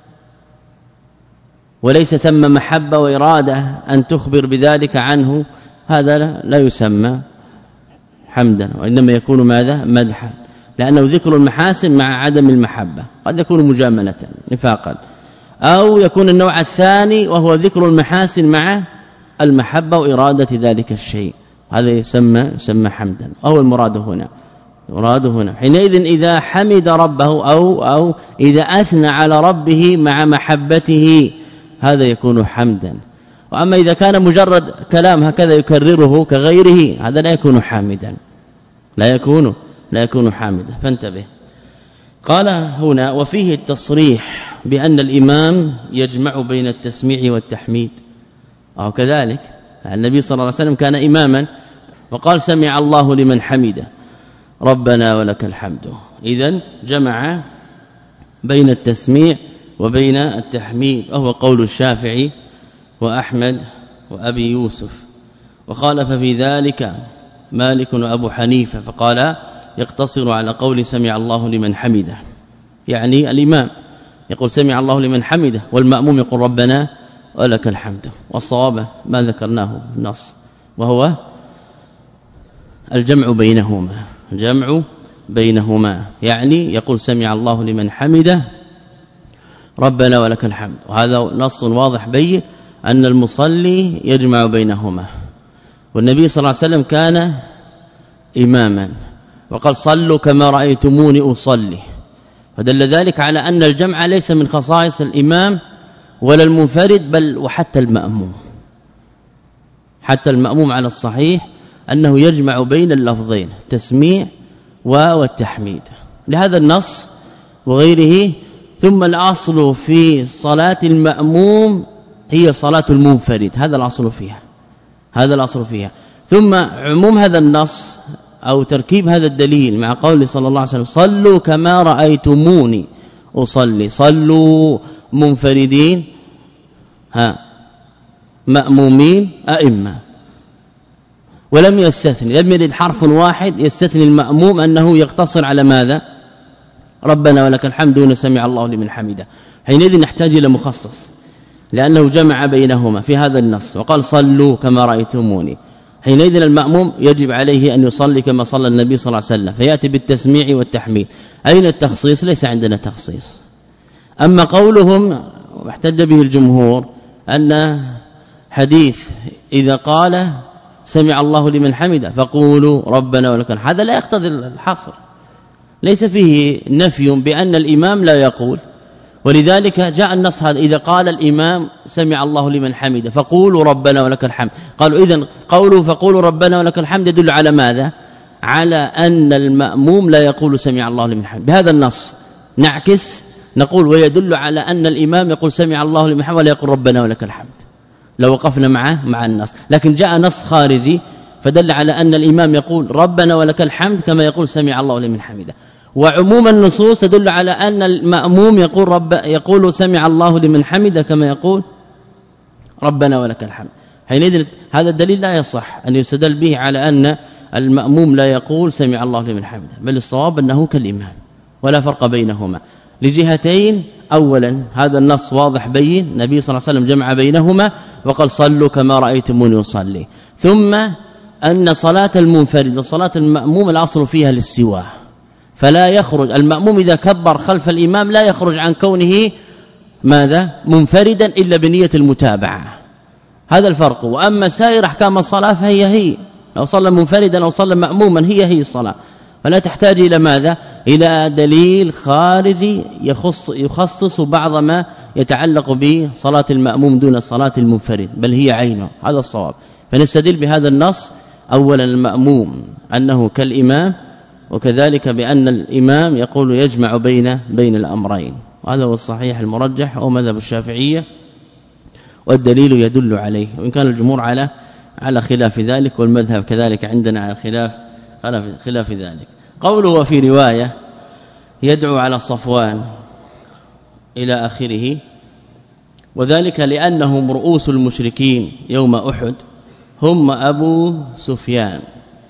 وليس ثم محبة وإرادة أن تخبر بذلك عنه؟ هذا لا يسمى حمدا، وإنما يكون ماذا؟ مدحا، لأنه ذكر المحاسن مع عدم المحبة، قد يكون مجاملة نفاقا، أو يكون النوع الثاني وهو ذكر المحاسن مع المحبة وإرادة ذلك الشيء، هذا يسمى يسمى حمدا، وهو المراد هنا. المراد هنا حينئذ إذا حمد ربه أو أو إذا أثنى على ربه مع محبته هذا يكون حمدا. وأما إذا كان مجرد كلام هكذا يكرره كغيره هذا لا يكون حامدا، لا يكون لا يكون حامدا، فانتبه. قال هنا: وفيه التصريح بأن الإمام يجمع بين التسميع والتحميد، أو كذلك النبي صلى الله عليه وسلم كان إماما وقال: سمع الله لمن حمده ربنا ولك الحمد. إذن جمع بين التسميع وبين التحميد، وهو قول الشافعي وأحمد وأبي يوسف. وخالف في ذلك مالك وأبو حنيفة، فقال يقتصر على قول سمع الله لمن حمده، يعني الإمام يقول سمع الله لمن حمده والمأموم يقول ربنا ولك الحمد. والصواب ما ذكرناه بالنص، وهو الجمع بينهما، الجمع بينهما، يعني يقول سمع الله لمن حمده ربنا ولك الحمد. وهذا نص واضح بين أن المصلي يجمع بينهما، والنبي صلى الله عليه وسلم كان إماما وقال: صلوا كما رأيتموني أصلي، فدل ذلك على أن الجمع ليس من خصائص الإمام ولا المنفرد، بل وحتى المأموم، حتى المأموم على الصحيح أنه يجمع بين اللفظين التسميع والتحميد لهذا النص وغيره. ثم الأصل في صلاة المأموم هي صلاة المنفرد، هذا الأصل فيها، هذا الأصل فيها. ثم عموم هذا النص أو تركيب هذا الدليل مع قول صلى الله عليه وسلم: صلوا كما رأيتموني أصلي، صلوا منفردين، ها مأمومين أئمة، ولم يستثني، لم يرد حرف واحد يستثني المأموم أنه يقتصر على ماذا؟ ربنا ولك الحمد ونسمع الله لمن حمده. حينئذ نحتاج إلى مخصص، لأنه جمع بينهما في هذا النص وقال: صلوا كما رأيتموني. حينئذ المأموم يجب عليه أن يصلي كما صلى النبي صلى الله عليه وسلم، فيأتي بالتسميع والتحميد. أين التخصيص؟ ليس عندنا تخصيص. أما قولهم واحتج به الجمهور أن حديث إذا قال سمع الله لمن حمده فقولوا ربنا ولك الحمد، هذا لا يقتضي الحصر، ليس فيه نفي بأن الإمام لا يقول، ولذلك جاء النص هذا: إذا قال الإمام سمع الله لمن حمده فقولوا ربنا ولك الحمد. قالوا إذن قولوا فقولوا ربنا ولك الحمد يدل على ماذا؟ على أن المأموم لا يقول سمع الله لمن حمده. بهذا النص نعكس نقول ويدل على أن الإمام يقول سمع الله لمن حمده ولا يقول ربنا ولك الحمد، لو وقفنا معه مع النص. لكن جاء نص خارجي فدل على أن الإمام يقول ربنا ولك الحمد كما يقول سمع الله لمن حمده. وعموم النصوص تدل على أن المأموم يقول رب يقول سمع الله لمن حمده كما يقول ربنا ولك الحمد. حينئذ هذا الدليل لا يصح أن يستدل به على أن المأموم لا يقول سمع الله لمن حمده، بل الصواب أنه كالإمام ولا فرق بينهما لجهتين. اولا هذا النص واضح بين، النبي صلى الله عليه وسلم جمع بينهما وقال صلوا كما رايتموني اصلي. ثم أن صلاة المنفرد وصلاة المأموم الاصل فيها الاستواء، فلا يخرج المأموم إذا كبر خلف الإمام لا يخرج عن كونه ماذا منفردا إلا بنية المتابعة. هذا الفرق. واما سائر احكام الصلاه فهي هي، لو صلى منفردا او صلى مأموما هي هي الصلاه، فلا تحتاج الى ماذا؟ الى دليل خارجي يخص يخصص بعض ما يتعلق بصلاه المأموم دون صلاه المنفرد، بل هي عينه. هذا الصواب. فنستدل بهذا النص اولا المأموم انه كالامام، وكذلك بأن الإمام يقول يجمع بين بين الأمرين، وهذا هو الصحيح المرجح او مذهب الشافعيه، والدليل يدل عليه، وان كان الجمهور على على خلاف ذلك، والمذهب كذلك عندنا على خلاف خلاف ذلك. قوله وفي روايه يدعو على صفوان إلى آخره، وذلك لأنهم رؤوس المشركين يوم أحد هم أبو سفيان،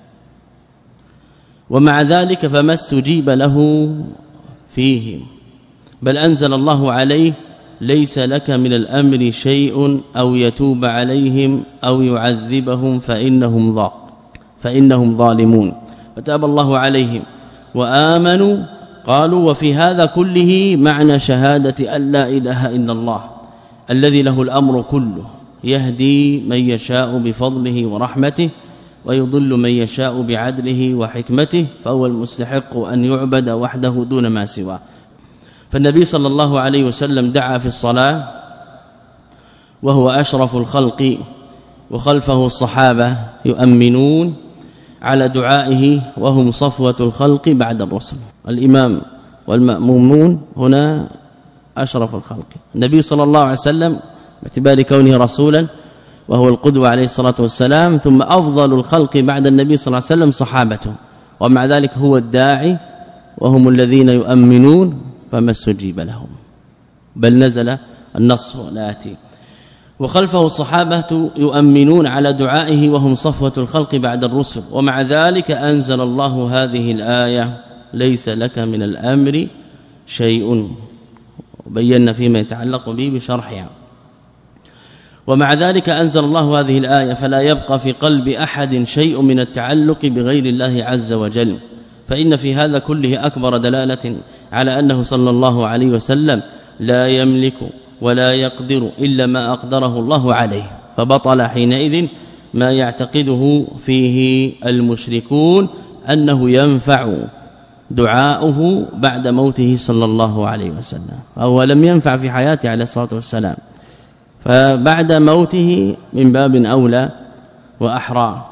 ومع ذلك فما استجيب له فيهم، بل أنزل الله عليه ليس لك من الأمر شيء أو يتوب عليهم أو يعذبهم فإنهم ضاق فإنهم ظالمون، فتاب الله عليهم وآمنوا. قالوا وفي هذا كله معنى شهادة أن لا إله إلا الله الذي له الأمر كله، يهدي من يشاء بفضله ورحمته ويضل من يشاء بعدله وحكمته، فهو المستحق أن يعبد وحده دون ما سواه. فالنبي صلى الله عليه وسلم دعا في الصلاة وهو أشرف الخلق، وخلفه الصحابة يؤمنون على دعائه وهم صفوة الخلق بعد الرسل. الإمام والمأمومون هنا أشرف الخلق. النبي صلى الله عليه وسلم باعتبار كونه رسولا وهو القدوة عليه الصلاة والسلام، ثم أفضل الخلق بعد النبي صلى الله عليه وسلم صحابته، ومع ذلك هو الداعي وهم الذين يؤمنون فما استجيب لهم، بل نزل النص الآتي وخلفه الصحابة يؤمنون على دعائه وهم صفوة الخلق بعد الرسل، ومع ذلك أنزل الله هذه الآية ليس لك من الأمر شيء، وبينا فيما يتعلق به بشرحها. ومع ذلك أنزل الله هذه الآية فلا يبقى في قلب أحد شيء من التعلق بغير الله عز وجل، فإن في هذا كله أكبر دلالة على أنه صلى الله عليه وسلم لا يملك ولا يقدر إلا ما أقدره الله عليه، فبطل حينئذ ما يعتقده فيه المشركون أنه ينفع دعاؤه بعد موته صلى الله عليه وسلم، فهو لم ينفع في حياته عليه الصلاة والسلام، فبعد موته من باب أولى وأحرى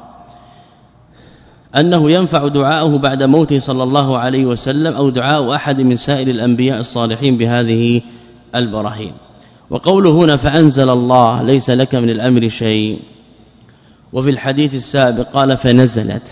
أنه ينفع دعاؤه بعد موته صلى الله عليه وسلم أو دعاء أحد من سائر الأنبياء الصالحين بهذه البراهين. وقوله هنا فأنزل الله ليس لك من الأمر شيء، وفي الحديث السابق قال فنزلت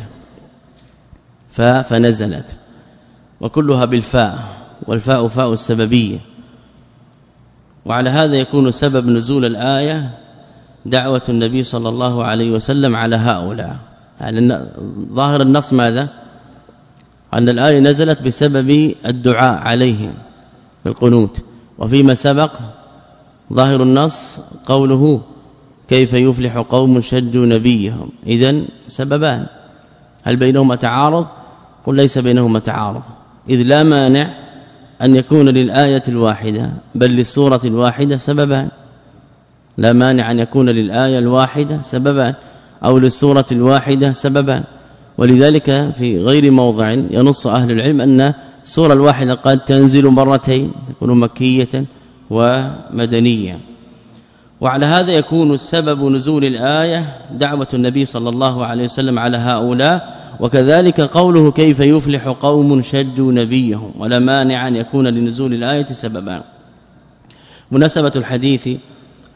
فنزلت وكلها بالفاء، والفاء فاء السببية، وعلى هذا يكون سبب نزول الآية دعوة النبي صلى الله عليه وسلم على هؤلاء. يعني ظاهر النص ماذا؟ أن الآية نزلت بسبب الدعاء عليهم بالقنوت، وفيما سبق ظاهر النص قوله كيف يفلح قوم شجوا نبيهم، إذن سببان، هل بينهما تعارض؟ قل ليس بينهما تعارض، إذ لا مانع أن يكون للآية الواحدة بل للسورة الواحدة سببان، لا مانع أن يكون للآية الواحدة سببان أو للسورة الواحدة سببان. ولذلك في غير موضع ينص أهل العلم أن السورة الواحدة قد تنزل مرتين، تكون مكية ومدنية، وعلى هذا يكون السبب نزول الآية دعوة النبي صلى الله عليه وسلم على هؤلاء. وكذلك قوله كيف يفلح قوم شجوا نبيهم، ولا مانع أن يكون لنزول الآية سببان. مناسبة الحديث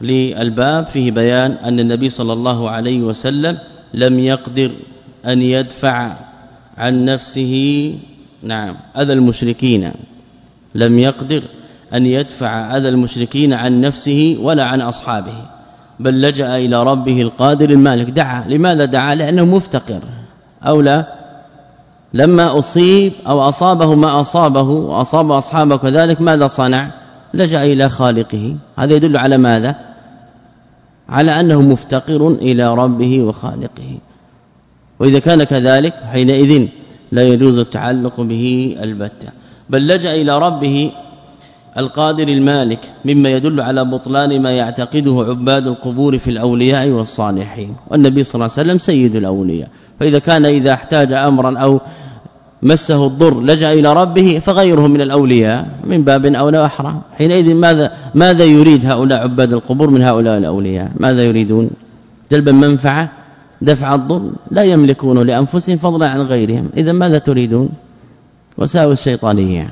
للباب فيه بيان أن النبي صلى الله عليه وسلم لم يقدر أن يدفع عن نفسه نعم أذى المشركين لم يقدر أن يدفع أذى المشركين عن نفسه ولا عن أصحابه بل لجأ إلى ربه القادر المالك دعا. لماذا دعا؟ لأنه مفتقر أو لا لما أصيب أو أصابه ما أصابه وأصاب أصحابه كذلك ماذا صنع؟ لجأ إلى خالقه. هذا يدل على ماذا؟ على أنه مفتقر إلى ربه وخالقه. وإذا كان كذلك حينئذ لا يجوز التعلق به البتة بل لجأ إلى ربه القادر المالك مما يدل على بطلان ما يعتقده عباد القبور في الأولياء والصالحين. والنبي صلى الله عليه وسلم سيد الأولياء فإذا كان إذا احتاج أمرا أو مسه الضر لجأ إلى ربه فغيره من الأولياء من باب أولى أحرى. حينئذ ماذا ماذا يريد هؤلاء عباد القبور من هؤلاء الأولياء؟ ماذا يريدون؟ جلب المنفعة دفع الضر لا يملكونه لأنفسهم فضلا عن غيرهم. إذا ماذا تريدون؟ وساوس شيطانية.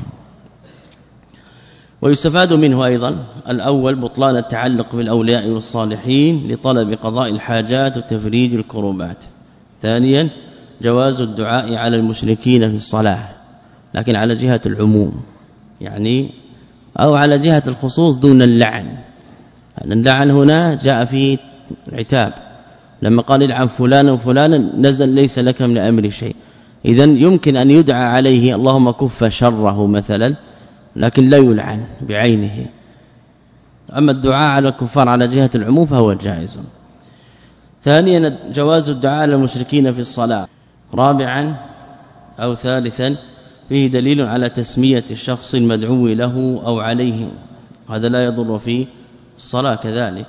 ويستفاد منه أيضا الأول بطلان التعلق بالأولياء والصالحين لطلب قضاء الحاجات وتفريج الكروبات. ثانيا جواز الدعاء على المشركين في الصلاة لكن على جهة العموم يعني أو على جهة الخصوص دون اللعن. اللعن هنا جاء فيه عتاب لما قال العن فلانا وفلانا نزل ليس لك من أمر شيء. إذن يمكن أن يدعى عليه اللهم كف شره مثلا لكن لا يلعن بعينه. أما الدعاء على الكفار على جهة العموم فهو جائز. ثانيا جواز الدعاء على المشركين في الصلاة. رابعا أو ثالثا فيه دليل على تسمية الشخص المدعو له أو عليه هذا لا يضر في الصلاة كذلك.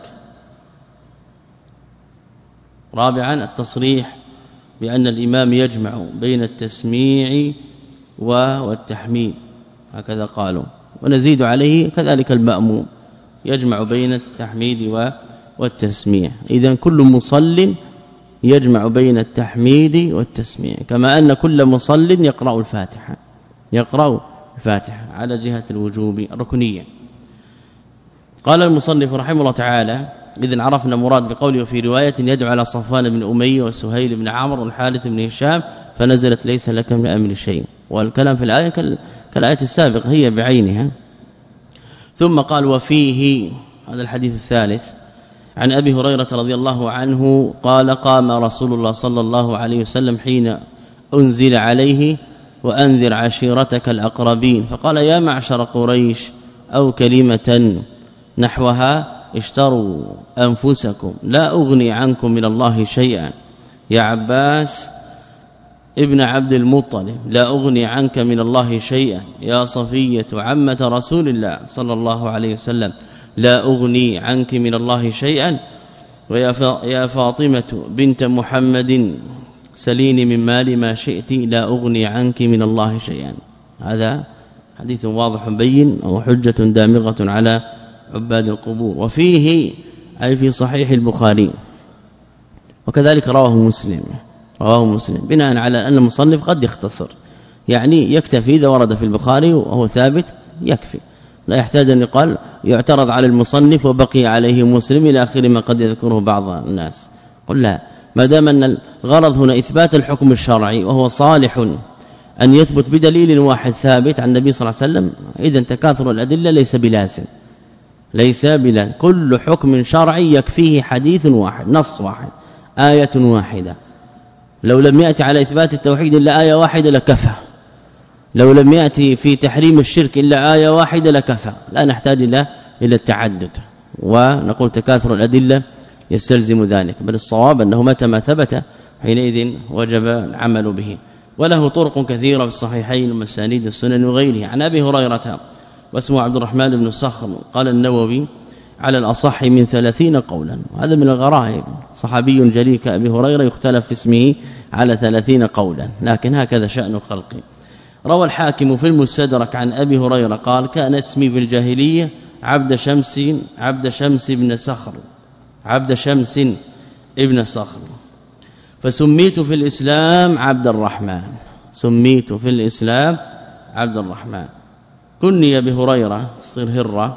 رابعا التصريح بأن الإمام يجمع بين التسميع والتحميد هكذا قالوا ونزيد عليه كذلك المأموم يجمع بين التحميد والتسميع. إذن كل مصل يجمع بين التحميد والتسميع كما أن كل مصل يقرأ الفاتحة يقرأ الفاتحة على جهة الوجوب الركنية. قال المصنف رحمه الله تعالى إذن عرفنا مراد بقوله في رواية يدعو على صفوان بن أمية وسهيل بن عمرو والحارث بن هشام فنزلت ليس لك من أمر شيء. والكلام في الآية كالآية السابقة هي بعينها. ثم قال وفيه هذا الحديث الثالث عن أبي هريرة رضي الله عنه قال قام رسول الله صلى الله عليه وسلم حين أنزل عليه وأنذر عشيرتك الأقربين فقال يا معشر قريش أو كلمة نحوها اشتروا أنفسكم لا أغني عنكم من الله شيئا يا عباس ابن عبد المطلب لا أغني عنك من الله شيئا يا صفية عمة رسول الله صلى الله عليه وسلم لا أغني عنك من الله شيئا ويا فاطمة بنت محمد سليني من مال ما شئت لا أغني عنك من الله شيئا. هذا حديث واضح بين وحجة دامغة على عباد القبور. وفيه أي في صحيح البخاري وكذلك رواه مسلم رواه مسلم بناء على أن المصنف قد يختصر يعني يكتفي إذا ورد في البخاري وهو ثابت يكفي لا يحتاج أن يقال يعترض على المصنف وبقي عليه مسلم إلى آخر ما قد يذكره بعض الناس. قل لا ما دام أن الغرض هنا إثبات الحكم الشرعي وهو صالح أن يثبت بدليل واحد ثابت عن النبي صلى الله عليه وسلم إذن تكاثر الأدلة ليس بلازم ليس بلازم. كل حكم شرعي يكفيه حديث واحد نص واحد آية واحدة. لو لم يأتي على إثبات التوحيد إلا آية واحدة لكفى لو لم يأتي في تحريم الشرك إلا آية واحدة لكفى لا نحتاج إلى إلى التعدد. ونقول تكاثر الأدلة يستلزم ذلك بل الصواب أنه متى ما ثبت حينئذ وجب العمل به. وله طرق كثيرة في الصحيحين ومسانيد السنن وغيره. عن أبي هريرة واسمه عبد الرحمن بن صخر قال النووي على الأصح من ثلاثين قولا هذا من الغرائب صحابي جليل كأبي هريرة يختلف في اسمه على ثلاثين قولا لكن هكذا شأن الخلق. روى الحاكم في المستدرك عن أبي هريرة قال كان اسمي في الجاهلية عبد شمس عبد شمس بن صخر عبد شمس ابن صخر فسميت في الإسلام عبد الرحمن سميت في الإسلام عبد الرحمن. كني بهريرة صير هرة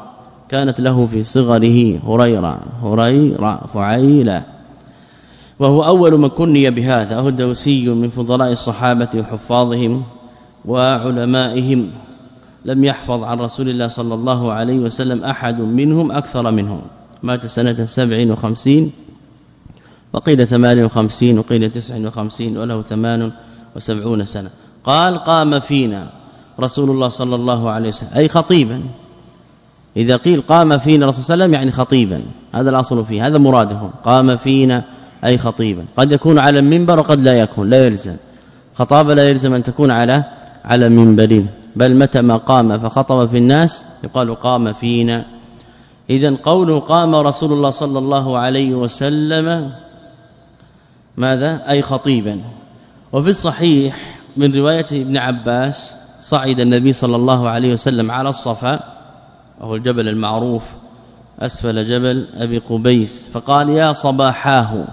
كانت له في صغره هريرة هريرة فعيلة، وهو أول من كني بهذا. هو الدوسي من فضلاء الصحابة وحفاظهم وعلمائهم، لم يحفظ عن رسول الله صلى الله عليه وسلم أحد منهم أكثر منهم. مات سنة سبع وخمسين وقيل ثمان وخمسين وقيل تسع وخمسين وله ثمان وسبعون سنة. قال قام فينا رسول الله صلى الله عليه وسلم، أي خطيبا. إذا قيل قام فينا رسول الله صلى الله عليه وسلم يعني خطيبا، هذا الأصل فيه، هذا مرادهم. قام فينا أي خطيبا، قد يكون على المنبر وقد لا يكون، لا يلزم خطابة، لا يلزم أن تكون على على منبر، بل متى ما قام فخطب في الناس يقال قام فينا. إذن قوله قام رسول الله صلى الله عليه وسلم ماذا؟ أي خطيبا. وفي الصحيح من رواية ابن عباس صعد النبي صلى الله عليه وسلم على الصفا، وهو الجبل المعروف أسفل جبل أبي قبيس، فقال يا صباحاه،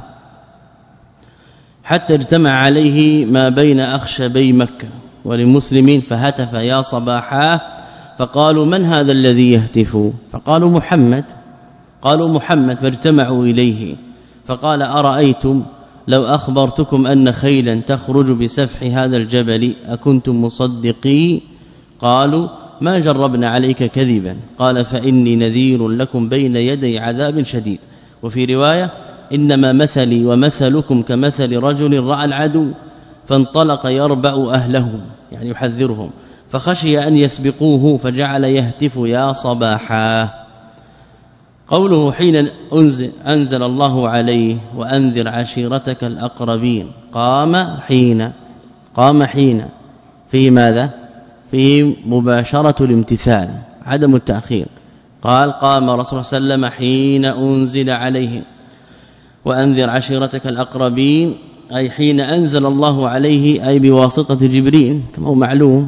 حتى اجتمع عليه ما بين أخشبي مكة. وللمسلمين فهتف يا صباحاه، فقالوا من هذا الذي يهتف؟ فقالوا محمد. قالوا محمد، فاجتمعوا إليه فقال أرأيتم لو أخبرتكم أن خيلا تخرج بسفح هذا الجبل أكنتم مصدقي؟ قالوا ما جربنا عليك كذبا. قال فإني نذير لكم بين يدي عذاب شديد. وفي رواية إنما مثلي ومثلكم كمثل رجل رأى العدو فانطلق يربأ أهلهم، يعني يحذرهم، فخشي أن يسبقوه فجعل يهتف يا صباحا. قوله حين أنزل, أنزل الله عليه وأنذر عشيرتك الأقربين، قام حين، قام حين فيه ماذا؟ فيه مباشرة الامتثال، عدم التأخير. قال قام رسول الله صلى الله عليه وسلم حين أنزل عليه وأنذر عشيرتك الأقربين، أي حين أنزل الله عليه، أي بواسطة جبريل كما هو معلوم.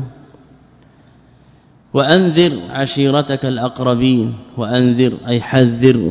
وأنذر عشيرتك الأقربين، وأنذر أي حذر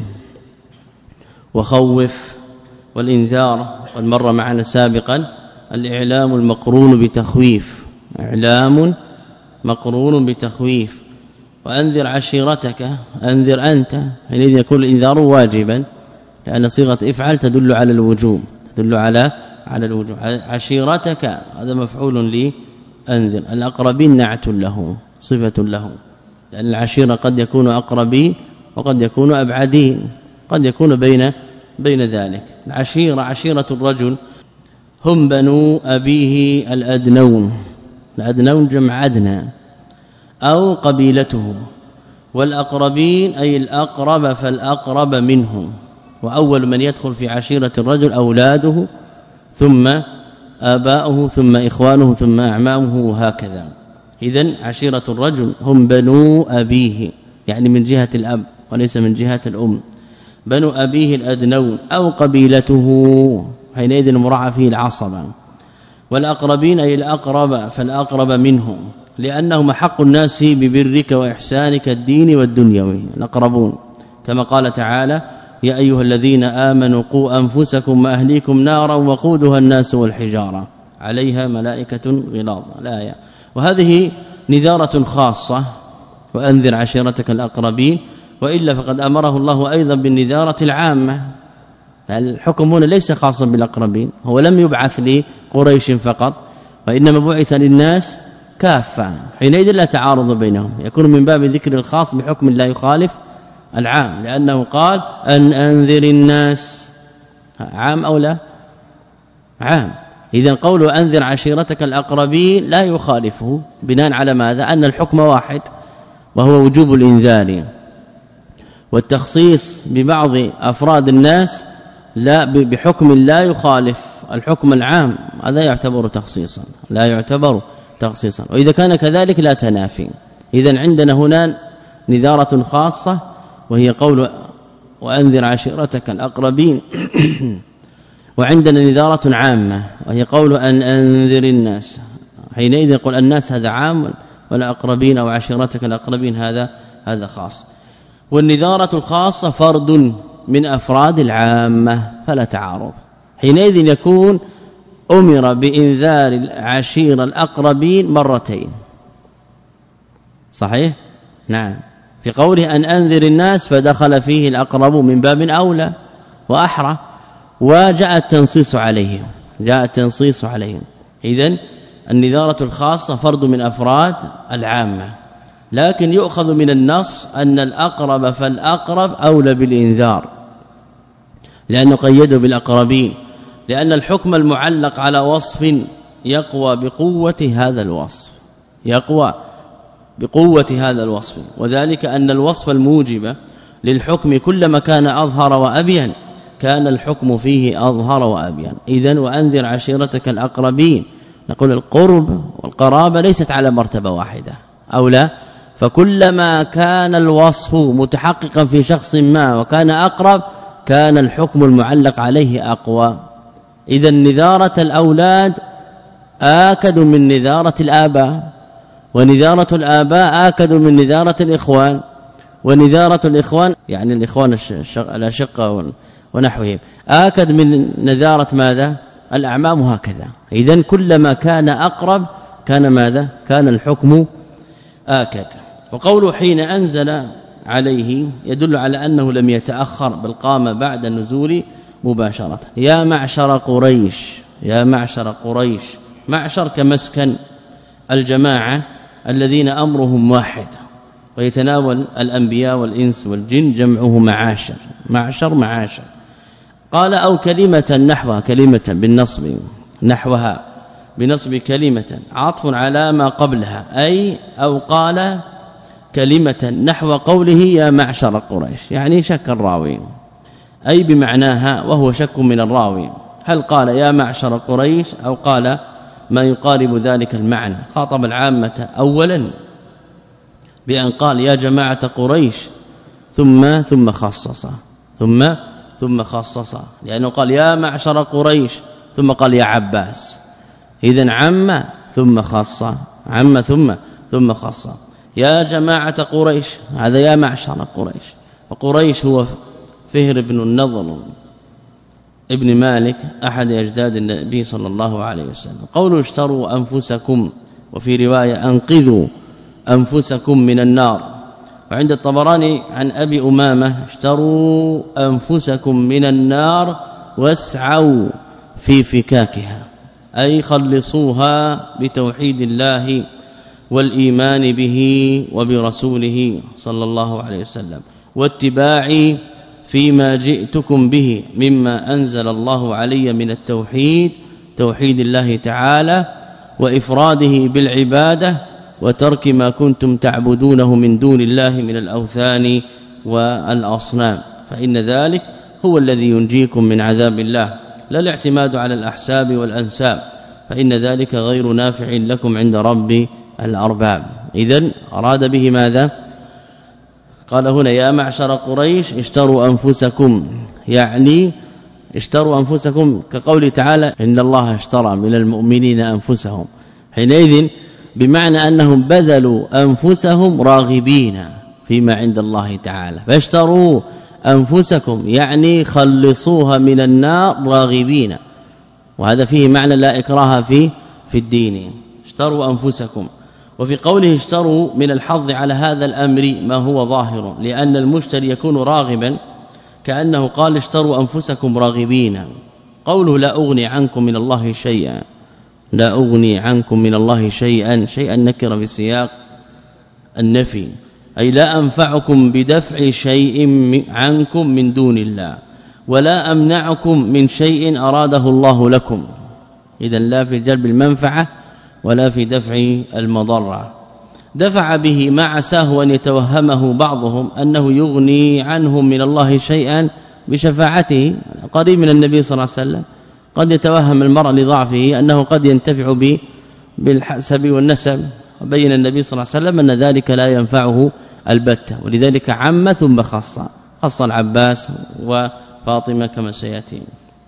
وخوف. والإنذار قد مر معنا سابقا الإعلام المقرون بتخويف، إعلام مقرون بتخويف. وأنذر عشيرتك، أنذر أنت، حينئذ يكون الإنذار واجبا، لأن صيغة افعل تدل على الوجوب، تدل على على الوجوب. عشيرتك هذا مفعول لي أنذر، الأقربين نعت له صفة له، لأن العشيرة قد يكون أقربين وقد يكون أبعدين، قد يكون بين بين ذلك. العشيرة عشيرة الرجل هم بنو أبيه الأدنون، الأدنون جمع أدنى، أو قبيلته. والأقربين أي الأقرب فالأقرب منهم. وأول من يدخل في عشيرة الرجل أولاده، ثم آباؤه، ثم إخوانه، ثم أعمامه، وهكذا. إذن عشيرة الرجل هم بنو أبيه، يعني من جهة الأب وليس من جهة الأم. بنو أبيه الأدنون أو قبيلته، حينئذ المراعى فيه العصبة. والأقربين أي الأقرب فالأقرب منهم، لأنهم أحق الناس ببرك وإحسانك الدين والدنيوي، الأقربون، كما قال تعالى يا أيها الذين آمنوا قوا أنفسكم وأهليكم نارا وقودها الناس والحجارة عليها ملائكة غلاظ الآية. وهذه نذارة خاصة، وأنذر عشيرتك الأقربين، وإلا فقد أمره الله أيضا بالنذارة العامة. فالحكم هنا ليس خاصا بالأقربين، هو لم يبعث لقريش فقط، وإنما بعث للناس كافة، حينئذ لا تعارض بينهم، يكون من باب ذكر الخاص بحكم لا يخالف العام، لأنه قال أن أنذر الناس، عام أو لا؟ عام. إذن قوله أنذر عشيرتك الأقربين لا يخالفه، بناء على ماذا؟ أن الحكم واحد وهو وجوب الإنذار، والتخصيص ببعض أفراد الناس لا بحكم لا يخالف الحكم العام، هذا يعتبر تخصيصا، لا يعتبر تخصيصا. وإذا كان كذلك لا تنافي. إذن عندنا هنا نذارة خاصة وهي قول وأنذر عشيرتك الأقربين وعندنا نذارة عامة وهي قول أن أنذر الناس، حينئذ يقول الناس هذا عام، والأقربين أو عشيرتك الأقربين هذا هذا خاص. والنذارة الخاصة فرد من أفراد العامة فلا تعارض، حينئذ يكون أمر بإنذار العشيرة الأقربين مرتين، صحيح؟ نعم، في قوله أن أنذر الناس فدخل فيه الأقرب من باب أولى وأحرى، وجاء التنصيص عليهم جاء التنصيص عليهم إذن النذارة الخاصة فرد من أفراد العامة، لكن يؤخذ من النص أن الأقرب فالأقرب أولى بالإنذار، لأنه قيده بالأقربين، لأن الحكم المعلق على وصف يقوى بقوة هذا الوصف يقوى بقوة هذا الوصف، وذلك أن الوصف الموجب للحكم كلما كان أظهر وأبين كان الحكم فيه أظهر وأبين. إذن وأنذر عشيرتك الأقربين، نقول القرب والقرابة ليست على مرتبة واحدة أو لا، فكلما كان الوصف متحققا في شخص ما وكان أقرب كان الحكم المعلق عليه أقوى. إذن نذارة الأولاد آكد من نذارة الآباء، ونذارة الآباء آكد من نذارة الإخوان، ونذارة الإخوان يعني الإخوان الأشقة ونحوهم آكد من نذارة ماذا الأعمام، وهكذا. إذن كلما كان أقرب كان ماذا كان الحكم آكد. وقوله حين أنزل عليه يدل على أنه لم يتأخر بل قام بعد النزول مباشرة. يا معشر قريش يا معشر قريش، معشر كمسكن الجماعة الذين أمرهم واحد ويتناول الأنبياء والإنس والجن، جمعه معاشر معشر معاشر. قال أو كلمة نحوها، كلمة بالنصب نحوها بنصب كلمة عطف على ما قبلها، أي أو قال كلمة نحو قوله يا معشر قريش، يعني شك الراوي أي بمعناها، وهو شك من الراوي هل قال يا معشر قريش أو قال ما يقارب ذلك المعنى. خاطب العامة أولا بأن قال يا جماعة قريش ثم ثم خصص ثم ثم خصص لأنه قال يا معشر قريش ثم قال يا عباس، إذن عم ثم خص عم ثم ثم خص. يا جماعة قريش هذا يا معشر قريش، وقريش هو فهر بن النضر ابن مالك أحد أجداد النبي صلى الله عليه وسلم. قولوا اشتروا أنفسكم، وفي رواية أنقذوا أنفسكم من النار. وعند الطبراني عن أبي أمامة اشتروا أنفسكم من النار واسعوا في فكاكها، أي خلصوها بتوحيد الله والإيمان به وبرسوله صلى الله عليه وسلم، واتباع فيما جئتكم به مما أنزل الله علي من التوحيد، توحيد الله تعالى وإفراده بالعبادة، وترك ما كنتم تعبدونه من دون الله من الأوثان والأصنام، فإن ذلك هو الذي ينجيكم من عذاب الله، لا الاعتماد على الأحساب والأنساب، فإن ذلك غير نافع لكم عند رب الأرباب. إذن أراد به ماذا؟ قال هنا يا معشر قريش اشتروا أنفسكم، يعني اشتروا أنفسكم كقول تعالى إن الله اشترى من المؤمنين أنفسهم، حينئذ بمعنى أنهم بذلوا أنفسهم راغبين فيما عند الله تعالى، فاشتروا أنفسكم يعني خلصوها من النار راغبين، وهذا فيه معنى لا إكراه في في الدين. اشتروا أنفسكم. وفي قوله اشتروا من الحظ على هذا الأمر ما هو ظاهر، لأن المشتري يكون راغبا كأنه قال اشتروا أنفسكم راغبين. قوله لا أغني عنكم من الله شيئا، لا أغني عنكم من الله شيئا، شيئا نكر في سياق النفي، أي لا أنفعكم بدفع شيء عنكم من دون الله، ولا أمنعكم من شيء أراده الله لكم. إذن لا في جلب المنفعة ولا في دفع المضرة. دفع به ما عساه أن يتوهمه بعضهم أنه يغني عنهم من الله شيئا بشفاعته، قريب من النبي صلى الله عليه وسلم. قد يتوهم المرء لضعفه أنه قد ينتفع به بالحسب والنسب، وبين النبي صلى الله عليه وسلم أن ذلك لا ينفعه البتة، ولذلك عم ثم خص خص العباس وفاطمة كما سيأتي.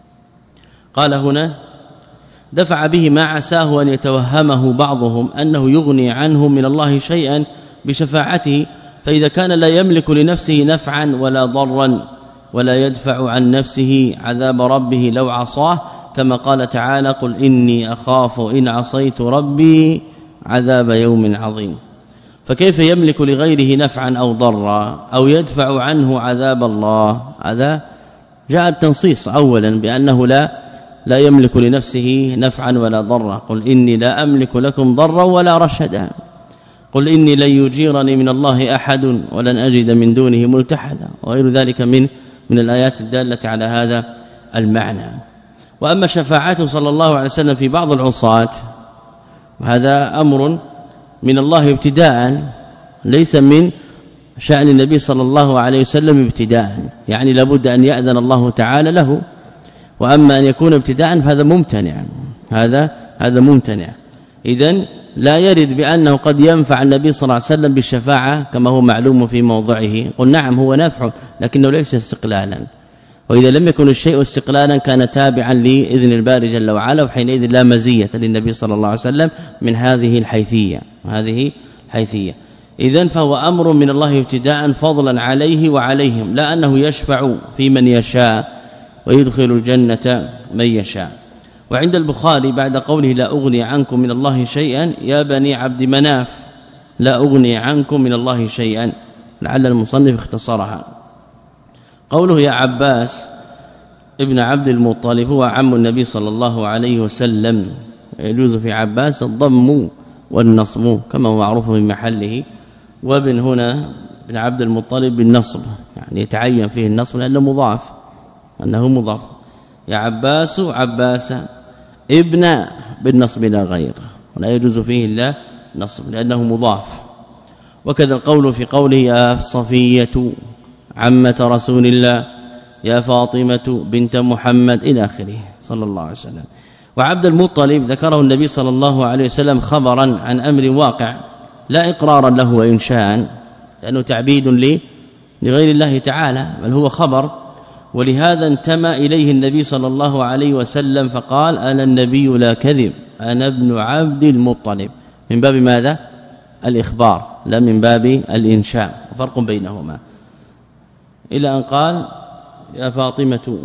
قال هنا دفع به ما عساه أن يتوهمه بعضهم أنه يغني عنه من الله شيئا بشفاعته، فإذا كان لا يملك لنفسه نفعا ولا ضرا ولا يدفع عن نفسه عذاب ربه لو عصاه، كما قال تعالى قل إني أخاف إن عصيت ربي عذاب يوم عظيم. فكيف يملك لغيره نفعا أو ضرا أو يدفع عنه عذاب الله؟ هذا جاء التنصيص اولا بانه لا لا يملك لنفسه نفعا ولا ضرا. قل اني لا املك لكم ضرا ولا رشدا، قل اني لن يجيرني من الله احد ولن اجد من دونه ملتحدا، وغير ذلك من من الايات الداله على هذا المعنى. واما شفاعته صلى الله عليه وسلم في بعض العصاة وهذا امر من الله ابتداء، ليس من شأن النبي صلى الله عليه وسلم ابتداء، يعني لابد أن يأذن الله تعالى له. وأما أن يكون ابتداء فهذا ممتنع، هذا هذا ممتنع. إذن لا يرد بأنه قد ينفع النبي صلى الله عليه وسلم بالشفاعة كما هو معلوم في موضعه. قل نعم هو نافع لكنه ليس استقلالا، وإذا لم يكن الشيء استقلالا كان تابعا لإذن الباري جل وعلا، وحينئذ لا مزية للنبي صلى الله عليه وسلم من هذه الحيثية هذه الحيثية. إذن فهو أمر من الله ابتداء فضلا عليه وعليهم، لا أنه يشفع في من يشاء ويدخل الجنة من يشاء. وعند البخاري بعد قوله لا أغني عنكم من الله شيئا يا بني عبد مناف لا أغني عنكم من الله شيئا، لعل المصنف اختصرها. قوله يا عباس ابن عبد المطلب هو عم النبي صلى الله عليه وسلم، يجوز في عباس الضم والنصب كما هو معروف من محله، وابن هنا ابن عبد المطلب بالنصب، يعني يتعين فيه النصب لأنه مضاف أنه مضاف. يا عباس عباس ابن بالنصب لا غير، ولا يجوز فيه الا نصب لأنه مضاف. وكذا القول في قوله يا صفية عمة رسول الله يا فاطمة بنت محمد إلى آخره صلى الله عليه وسلم. وعبد المطلب ذكره النبي صلى الله عليه وسلم خبرا عن أمر واقع لا إقرارا له وإنشاء، لأنه تعبيد لغير الله تعالى، بل هو خبر. ولهذا انتمى إليه النبي صلى الله عليه وسلم فقال أنا النبي لا كذب أنا ابن عبد المطلب، من باب ماذا؟ الإخبار لا من باب الإنشاء، فرق بينهما. إلى أن قال يا فاطمة،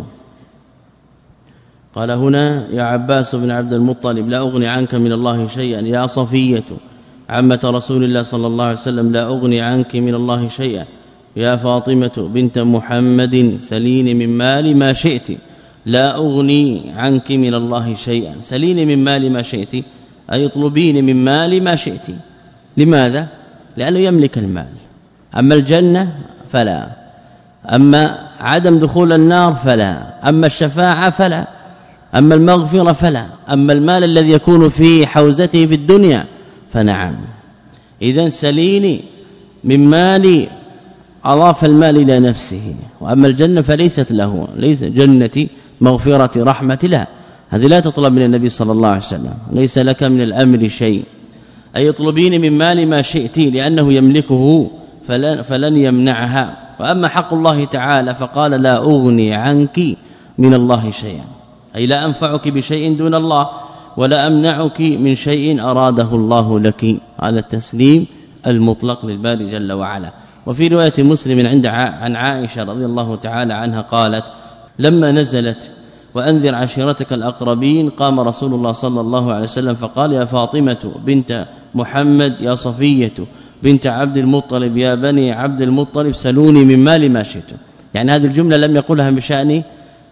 قال هنا يا عباس بن عبد المطلب لا أغني عنك من الله شيئا يا صفية عمة رسول الله صلى الله عليه وسلم لا أغني عنك من الله شيئا يا فاطمة بنت محمد سليني من مال ما شئت لا أغني عنك من الله شيئا. سليني من مال ما شئت أي اطلبيني من مال ما شئت. لماذا؟ لأنه يملك المال. أما الجنة فلا، أما عدم دخول النار فلا، أما الشفاعة فلا، أما المغفرة فلا، أما المال الذي يكون في حوزته في الدنيا فنعم. إذن سليني من مالي أضاف المال إلى نفسه، وأما الجنة فليست له، ليس جنة مغفرة رحمة لا، هذه لا تطلب من النبي صلى الله عليه وسلم، ليس لك من الأمر شيء. أي اطلبيني من مال ما شئت لأنه يملكه فلن, فلن يمنعها. وأما حق الله تعالى فقال لا أغني عنك من الله شيئا، أي لا أنفعك بشيء دون الله ولا أمنعك من شيء أراده الله لك، على التسليم المطلق للباري جل وعلا. وفي رواية مسلم عند عن عائشة رضي الله تعالى عنها قالت لما نزلت وأنذر عشيرتك الأقربين قام رسول الله صلى الله عليه وسلم فقال يا فاطمة بنت محمد يا صفية بنت عبد المطلب يا بني عبد المطلب سلوني من مال ما شئتم. يعني هذه الجملة لم يقولها بشأن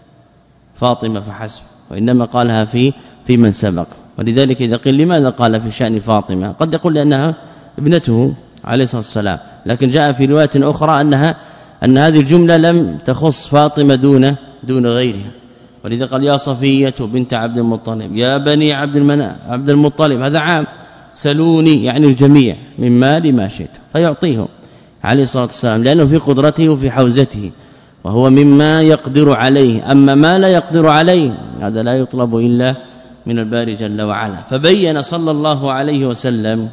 فاطمة فحسب، وإنما قالها في في من سبق. ولذلك إذا قيل لماذا قال في شأن فاطمة قد يقول لأنها ابنته عليه الصلاة والسلام، لكن جاء في رواية أخرى أنها أن هذه الجملة لم تخص فاطمة دون دون غيرها. ولذا قال يا صفية بنت عبد المطلب يا بني عبد المناف عبد المطلب، هذا عام. سلوني يعني الجميع من مال ما شئت، فيعطيهم عليه الصلاة والسلام لأنه في قدرته وفي حوزته، وهو مما يقدر عليه. أما ما لا يقدر عليه هذا لا يطلب إلا من الباري جل وعلا. فبين صلى الله عليه وسلم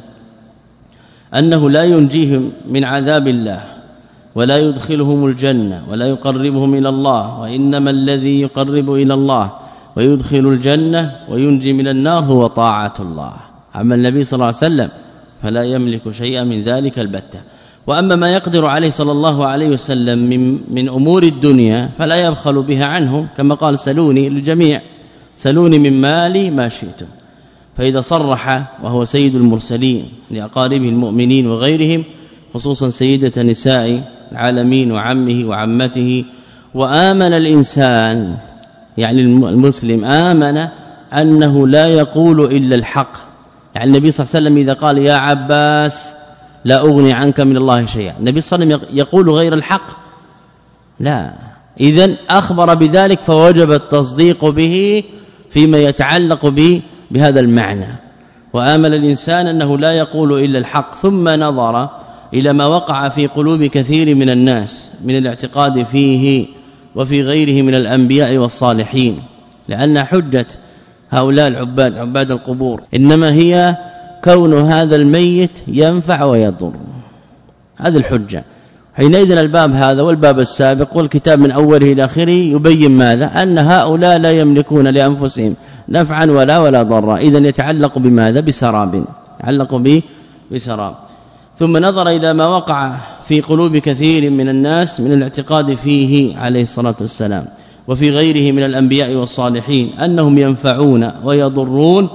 أنه لا ينجيهم من عذاب الله ولا يدخلهم الجنة ولا يقربهم إلى الله، وإنما الذي يقرب إلى الله ويدخل الجنة وينجي من النار هو طاعة الله. أما النبي صلى الله عليه وسلم فلا يملك شيئا من ذلك البتة. وأما ما يقدر عليه صلى الله عليه وسلم من, من أمور الدنيا فلا يبخل بها عنهم، كما قال سلوني للجميع سلوني من مالي ما شئتم. فإذا صرح وهو سيد المرسلين لأقاربه المؤمنين وغيرهم خصوصا سيدة نساء العالمين وعمه وعمته وآمن الإنسان يعني المسلم آمن أنه لا يقول إلا الحق يعني النبي صلى الله عليه وسلم إذا قال يا عباس لا أغني عنك من الله شيئا النبي صلى الله عليه وسلم يقول غير الحق لا إذن أخبر بذلك فوجب التصديق به فيما يتعلق به بهذا المعنى وآمن الإنسان أنه لا يقول إلا الحق ثم نظر إلى ما وقع في قلوب كثير من الناس من الاعتقاد فيه وفي غيره من الأنبياء والصالحين لأن حجة هؤلاء العباد عباد القبور إنما هي كون هذا الميت ينفع ويضر هذه الحجة حينئذ الباب هذا والباب السابق والكتاب من أوله إلى آخره يبين ماذا أن هؤلاء لا يملكون لأنفسهم نفعا ولا ولا ضرا إذن يتعلق بماذا بسراب يتعلق به بسراب ثم نظر إلى ما وقع في قلوب كثير من الناس من الاعتقاد فيه عليه الصلاة والسلام وفي غيره من الأنبياء والصالحين أنهم ينفعون ويضرون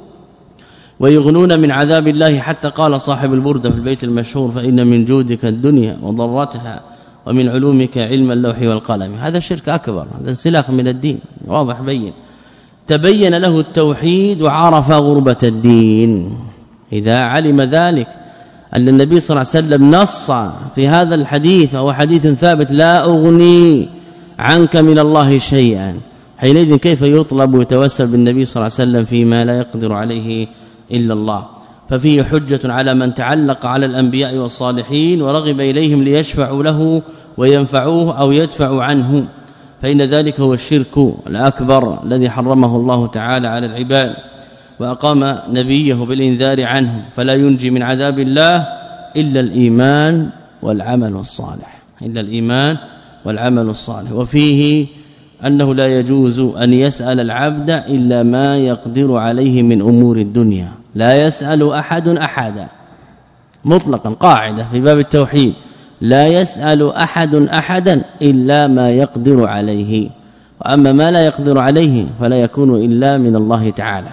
ويغنون من عذاب الله حتى قال صاحب البردة في البيت المشهور فإن من جودك الدنيا وضرتها ومن علومك علم اللوح والقلم هذا شرك أكبر هذا انسلاخ من الدين واضح بين تبين له التوحيد وعرف غربة الدين إذا علم ذلك أن النبي صلى الله عليه وسلم نص في هذا الحديث وهو حديث ثابت لا أغني عنك من الله شيئا حينئذ كيف يطلب ويتوسل بالنبي صلى الله عليه وسلم فيما لا يقدر عليه إلا الله ففيه حجة على من تعلق على الأنبياء والصالحين ورغب إليهم ليشفعوا له وينفعوه أو يدفعوا عنه فإن ذلك هو الشرك الأكبر الذي حرمه الله تعالى على العباد وأقام نبيه بالإنذار عنه فلا ينجي من عذاب الله إلا الإيمان والعمل الصالح إلا الإيمان والعمل الصالح وفيه أنه لا يجوز أن يسأل العبد إلا ما يقدر عليه من أمور الدنيا لا يسأل أحد أحدا مطلقا قاعدة في باب التوحيد لا يسأل أحد أحدا إلا ما يقدر عليه وأما ما لا يقدر عليه فلا يكون إلا من الله تعالى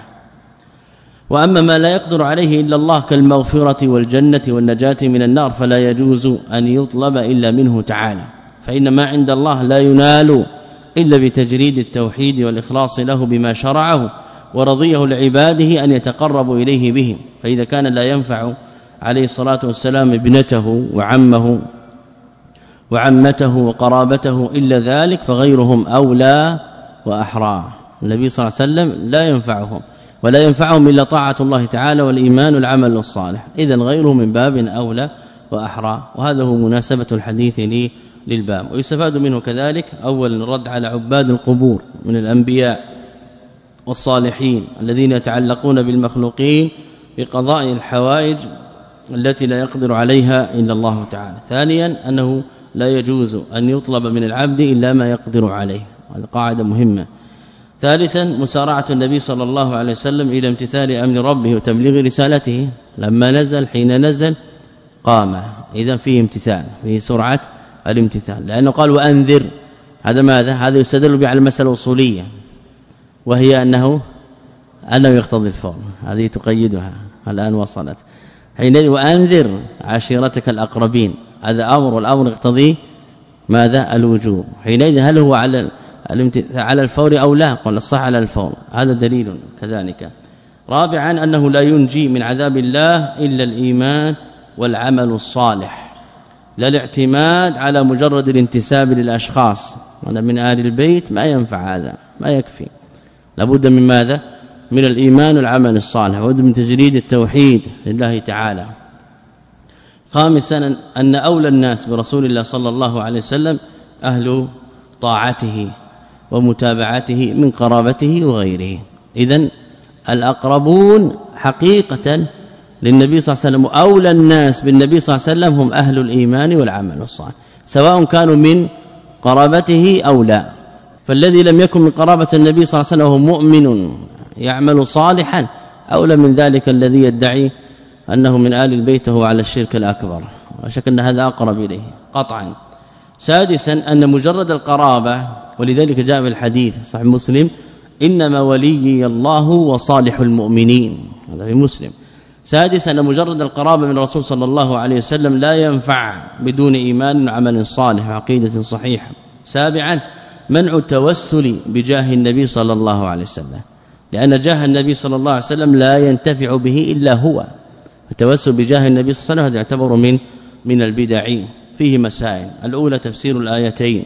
وأما ما لا يقدر عليه إلا الله كالمغفرة والجنة والنجاة من النار فلا يجوز أن يطلب إلا منه تعالى فإن ما عند الله لا ينال إلا بتجريد التوحيد والإخلاص له بما شرعه ورضيه لعباده أن يتقربوا إليه به فإذا كان لا ينفع عليه الصلاة والسلام ابنته وعمه وعمته وقرابته إلا ذلك فغيرهم أولى وأحرى النبي صلى الله عليه وسلم لا ينفعهم ولا ينفعهم إلا طاعة الله تعالى والإيمان والعمل الصالح إذن غيره من باب أولى وأحرى وهذا هو مناسبة الحديث لي للباب ويستفاد منه كذلك أول الرد على عباد القبور من الأنبياء والصالحين الذين يتعلقون بالمخلوقين بقضاء الحوائج التي لا يقدر عليها إلا الله تعالى ثانيا أنه لا يجوز أن يطلب من العبد إلا ما يقدر عليه هذه قاعدة مهمة ثالثا مسارعة النبي صلى الله عليه وسلم إلى امتثال أمر ربه وتبليغ رسالته لما نزل حين نزل قام إذا فيه امتثال فيه سرعة الامتثال لأنه قال وأنذر هذا ماذا هذا يستدل به على المسألة الأصولية وهي أنه أنه يقتضي الفور هذه تقيدها الآن وصلت حينئذ وأنذر عشيرتك الأقربين هذا أمر والأمر يقتضي ماذا الوجوب حينئذ هل هو على على الفور أو لا قال الصح على الفور هذا دليل كذلك رابعا أنه لا ينجي من عذاب الله إلا الإيمان والعمل الصالح لا الاعتماد على مجرد الانتساب للأشخاص أنا من آل البيت ما ينفع هذا ما يكفي لابد من ماذا من الإيمان والعمل الصالح لابد من تجريد التوحيد لله تعالى خامسا أن أولى الناس برسول الله صلى الله عليه وسلم أهل طاعته ومتابعته من قرابته وغيره إذن الأقربون حقيقة للنبي صلى الله عليه وسلم أولى الناس بالنبي صلى الله عليه وسلم هم أهل الإيمان والعمل الصالح سواء كانوا من قرابته أو لا فالذي لم يكن من قرابة النبي صلى الله عليه وسلم وهو مؤمن يعمل صالحا أولى من ذلك الذي يدعي أنه من آل البيت وهو على الشرك الأكبر وشك أن هذا أقرب إليه قطعا سادسا أن مجرد القرابة ولذلك جاء في الحديث صحيح مسلم إنما وليي الله وصالح المؤمنين، هذا في مسلم. سادسا أن مجرد القرابة من الرسول صلى الله عليه وسلم لا ينفع بدون إيمان وعمل صالح وعقيدة صحيحة. سابعا منع التوسل بجاه النبي صلى الله عليه وسلم، لأن جاه النبي صلى الله عليه وسلم لا ينتفع به إلا هو، التوسل بجاه النبي صلى الله عليه وسلم يعتبر من من البدع. فيه مسائل. الأولى تفسير الآيتين،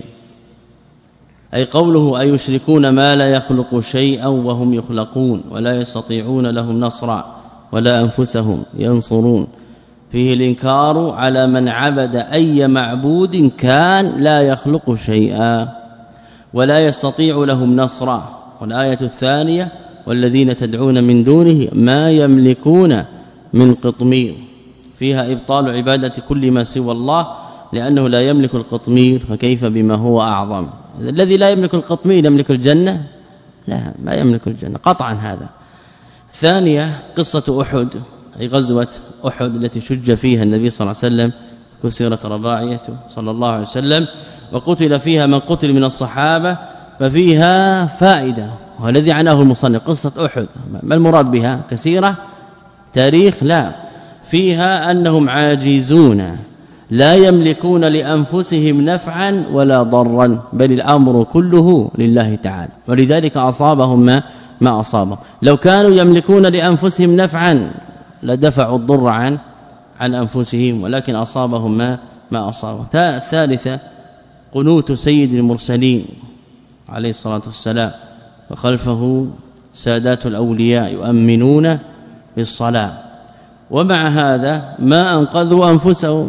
أي قوله أي يشركون ما لا يخلق شيئا وهم يخلقون ولا يستطيعون لهم نصرا ولا أنفسهم ينصرون. فيه الإنكار على من عبد أي معبود كان لا يخلق شيئا ولا يستطيع لهم نصرا. والآية الثانية والذين تدعون من دونه ما يملكون من قطمير، فيها إبطال عبادة كل ما سوى الله لأنه لا يملك القطمير، فكيف بما هو أعظم؟ الذي لا يملك القطمير يملك الجنة؟ لا، ما يملك الجنة قطعا. هذا. ثانية قصة أحد، أي غزوة أحد التي شج فيها النبي صلى الله عليه وسلم، كسرت رباعيته صلى الله عليه وسلم وقتل فيها من قتل من الصحابة، ففيها فائدة والذي عناه المصنف قصة أحد. ما المراد بها؟ كثيرة تاريخ؟ لا، فيها أنهم عاجزون لا يملكون لأنفسهم نفعا ولا ضرا، بل الأمر كله لله تعالى، ولذلك أصابهم ما, ما أصابهم. لو كانوا يملكون لأنفسهم نفعا لدفعوا الضر عن عن أنفسهم، ولكن أصابهم ما, ما أصابهم. الثالثة قنوت سيد المرسلين عليه الصلاة والسلام، وخلفه سادات الأولياء يؤمنون بالصلاة، ومع هذا ما أنقذوا أنفسهم،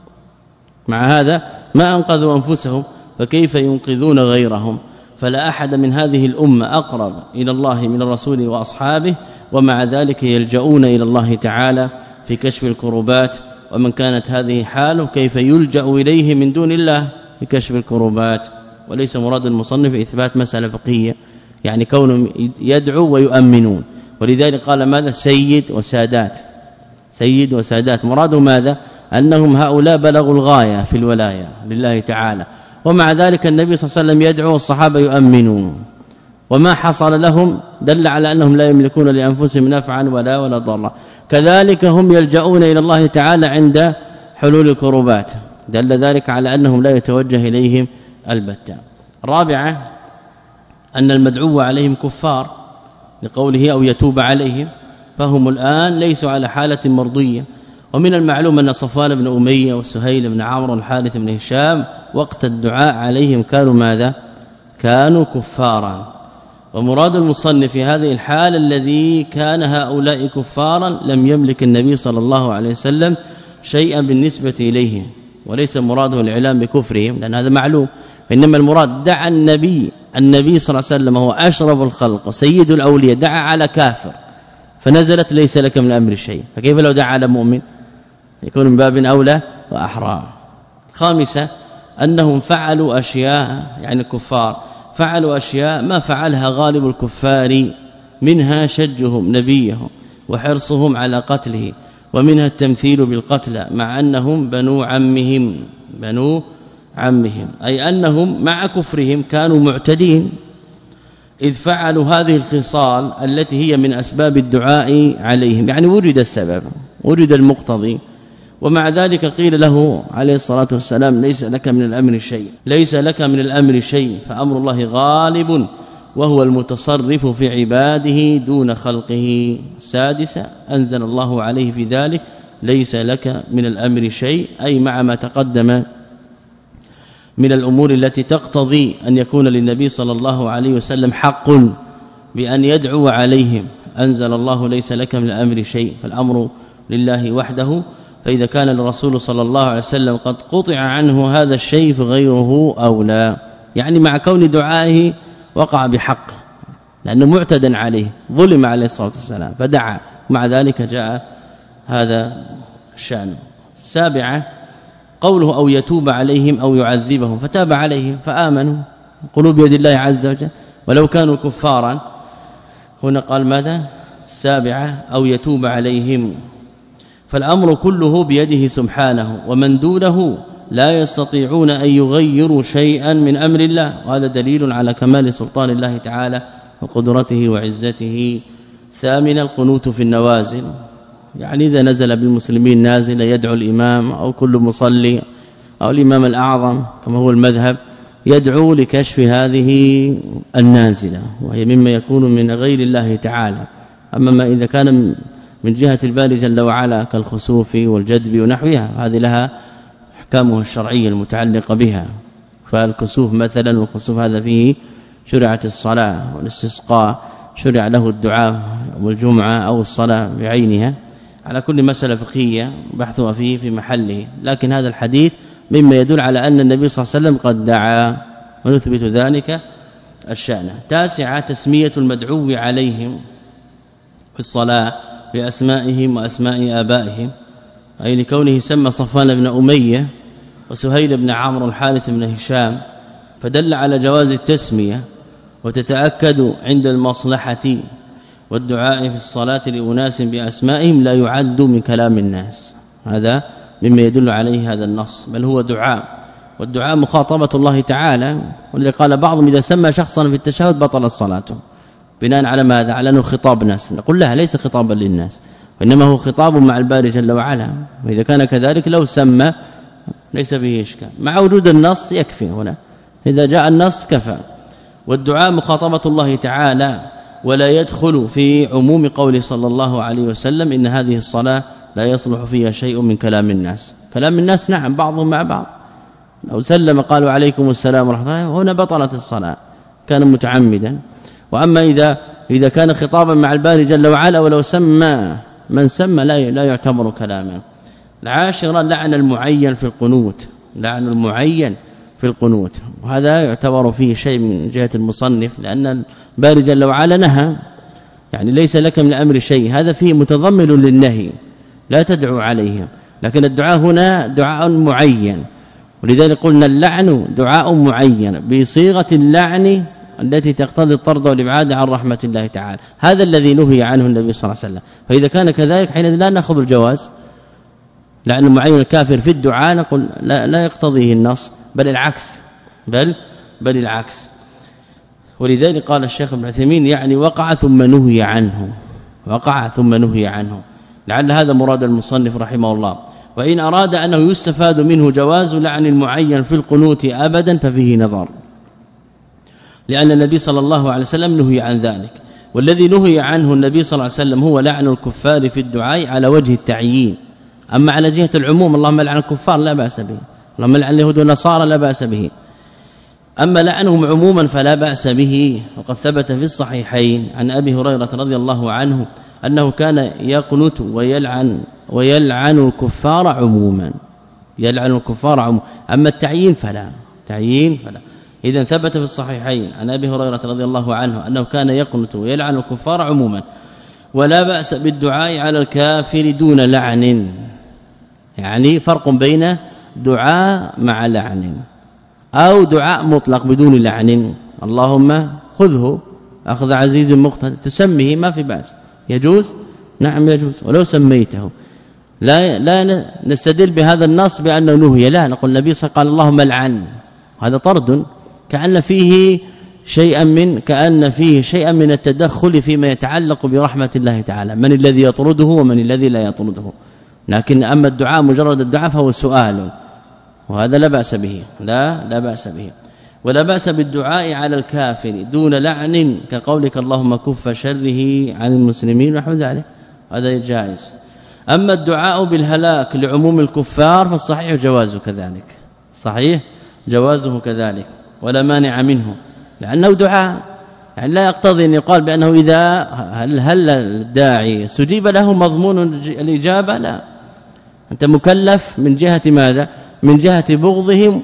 مع هذا ما أنقذوا أنفسهم، فكيف ينقذون غيرهم؟ فلا أحد من هذه الأمة أقرب إلى الله من الرسول وأصحابه، ومع ذلك يلجؤون إلى الله تعالى في كشف الكربات. ومن كانت هذه حاله كيف يلجأ إليه من دون الله في كشف الكربات؟ وليس مراد المصنف إثبات مسألة فقهية، يعني كونهم يدعو ويؤمنون. ولذلك قال ماذا؟ سيد وسادات، سيد وسادات، مراده ماذا؟ أنهم هؤلاء بلغوا الغاية في الولاية لله تعالى، ومع ذلك النبي صلى الله عليه وسلم يدعو والصحابة يؤمنون، وما حصل لهم دل على أنهم لا يملكون لأنفسهم نفعا ولا ولا ضرا. كذلك هم يلجؤون إلى الله تعالى عند حلول الكربات، دل ذلك على أنهم لا يتوجه إليهم البتة. رابعة أن المدعو عليهم كفار لقوله أو يتوب عليهم، فهم الآن ليسوا على حالة مرضية. ومن المعلوم أن صفوان بن أمية وسهيل بن عمرو والحارث بن هشام وقت الدعاء عليهم كانوا ماذا؟ كانوا كفارا. ومراد المصنف في هذه الحال الذي كان هؤلاء كفارا لم يملك النبي صلى الله عليه وسلم شيئا بالنسبة إليهم، وليس مراده الإعلام بكفرهم لأن هذا معلوم، إنما المراد دعا النبي النبي صلى الله عليه وسلم هو أشرف الخلق سيد الأولياء، دعا على كافر فنزلت ليس لك من الأمر شيء، فكيف لو دعا على مؤمن؟ يكون من باب أولى وأحرى. خامسة أنهم فعلوا أشياء، يعني الكفار فعلوا أشياء ما فعلها غالب الكفار، منها شجهم نبيهم وحرصهم على قتله، ومنها التمثيل بالقتلى مع أنهم بنو عمهم بنو عمهم أي أنهم مع كفرهم كانوا معتدين، إذ فعلوا هذه الخصال التي هي من أسباب الدعاء عليهم، يعني وجد السبب وجد المقتضي، ومع ذلك قيل له عليه الصلاة والسلام ليس لك من الأمر شيء، ليس لك من الأمر شيء، فأمر الله غالب وهو المتصرف في عباده دون خلقه. سادسة أنزل الله عليه في ذلك ليس لك من الأمر شيء، أي مع ما تقدم من الأمور التي تقتضي أن يكون للنبي صلى الله عليه وسلم حق بأن يدعو عليهم، أنزل الله ليس لك من الأمر شيء، فالأمر لله وحده. فإذا كان الرسول صلى الله عليه وسلم قد قطع عنه هذا الشيء فغيره أولى، يعني مع كون دعائه وقع بحق لأنه معتدى عليه، ظلم عليه الصلاة والسلام فدعا، مع ذلك جاء هذا الشأن. السابعة قوله أو يتوب عليهم أو يعذبهم، فتاب عليهم فآمنوا، قلوب يد الله عز وجل ولو كانوا كفارا. هنا قال ماذا؟ السابعة أو يتوب عليهم، فالأمر كله بيده سبحانه، ومن دونه لا يستطيعون أن يغيروا شيئا من أمر الله، وهذا دليل على كمال سلطان الله تعالى وقدرته وعزته. ثامن القنوت في النوازل، يعني إذا نزل بالمسلمين نازل يدعو الإمام أو كل مصلي أو الإمام الأعظم كما هو المذهب يدعو لكشف هذه النازلة، وهي مما يكون من غير الله تعالى. أما ما إذا كان من جهة الباري جل وعلا كالخسوف والجدب ونحوها هذه لها احكامها الشرعيه المتعلقه بها. فالكسوف مثلا والخسوف هذا فيه شرعت الصلاه والاستسقاء، شرع له الدعاء يوم الجمعه أو الصلاه بعينها. على كل مساله فقهيه بحثها فيه في محله، لكن هذا الحديث مما يدل على أن النبي صلى الله عليه وسلم قد دعا ونثبت ذلك الشأن. تاسعة تسمية المدعو عليهم في الصلاة بأسمائهم وأسماء آبائهم، أي لكونه سمى صفوان بن أمية وسهيل بن عمرو الحارث بن هشام، فدل على جواز التسمية وتتأكد عند المصلحة. والدعاء في الصلاة لأناس بأسمائهم لا يعد من كلام الناس، هذا مما يدل عليه هذا النص، بل هو دعاء، والدعاء مخاطبة الله تعالى. ولذلك قال بعضهم إذا سمى شخصا في التشهد بطل الصلاة، بناء على ماذا؟ على أنه خطاب ناس. نقول لا، ليس خطابا للناس، وإنما هو خطاب مع الباري جل وعلا. وإذا كان كذلك لو سمى ليس به إشكال، مع وجود النص يكفي هنا، إذا جاء النص كفى. والدعاء مخاطبة الله تعالى، ولا يدخل في عموم قول صلى الله عليه وسلم إن هذه الصلاة لا يصلح فيها شيء من كلام الناس. كلام الناس نعم بعضهم مع بعض، لو سلم قالوا عليكم السلام ورحمة الله هنا بطلت الصلاة، كان متعمدا. وأما إذا إذا كان خطابا مع الباري جل وعلا ولو سمى من سمى لا لا يعتبر كلاما. العاشرة لعن المعين في القنوت، لعن المعين في القنوت، وهذا يعتبر فيه شيء من جهة المصنف، لأن الباري جل وعلا نهى، يعني ليس لك من الأمر شيء، هذا فيه متضمن للنهي، لا تدعو عليهم. لكن الدعاء هنا دعاء معين، ولذلك قلنا اللعن دعاء معين بصيغة اللعن التي تقتضي الطرد والابعاد عن رحمة الله تعالى، هذا الذي نهي عنه النبي صلى الله عليه وسلم. فإذا كان كذلك حينئذ لا نأخذ الجواز، لعن المعين الكافر في الدعاء نقول لا, لا يقتضيه النص، بل العكس، بل بل العكس. ولذلك قال الشيخ ابن عثيمين يعني وقع ثم نهي عنه، وقع ثم نهي عنه، لعل هذا مراد المصنف رحمه الله. وإن أراد أنه يستفاد منه جواز لعن المعين في القنوت أبدا ففيه نظر، لأن النبي صلى الله عليه وسلم نهي عن ذلك. والذي نهي عنه النبي صلى الله عليه وسلم هو لعن الكفار في الدعاء على وجه التعيين. أما على جهة العموم اللهم لعن الكفار لا بأس به، اللهم لعن اليهود والنصارى لا بأس به. أما لعنهم عموما فلا بأس به. وقد ثبت في الصحيحين عن أبي هريرة رضي الله عنه أنه كان يقنت ويلعن ويلعن الكفار عموما، يلعن الكفار عموما. أما التعيين فلا، تعيين فلا. إذا ثبت في الصحيحين عن أبي هريرة رضي الله عنه أنه كان يقنت ويلعن الكفار عموما. ولا بأس بالدعاء على الكافر دون لعن، يعني فرق بين دعاء مع لعن أو دعاء مطلق بدون لعن. اللهم خذه أخذ عزيز مقتدر، تسميه ما في بأس، يجوز، نعم يجوز ولو سميته. لا لا نستدل بهذا النص بأنه نهي، لا، نقول النبي صلى الله عليه وسلم قال اللهم لعن، هذا طرد، كأن فيه شيئا من كأن فيه شيئا من التدخل فيما يتعلق برحمة الله تعالى، من الذي يطرده ومن الذي لا يطرده. لكن أما الدعاء مجرد الدعاء فهو سؤال، وهذا لا بأس به، لا لا بأس به. ولا بأس بالدعاء على الكافر دون لعن كقولك اللهم كف شره عن المسلمين ونحو ذلك، هذا جائز. أما الدعاء بالهلاك لعموم الكفار فالصحيح جوازه كذلك، صحيح جوازه كذلك ولا مانع منه، لأنه دعاء، يعني لا يقتضي أن يقال بأنه إذا هل, هل الداعي استجيب له مضمون الإجابة، لا، أنت مكلف من جهة ماذا؟ من جهة بغضهم،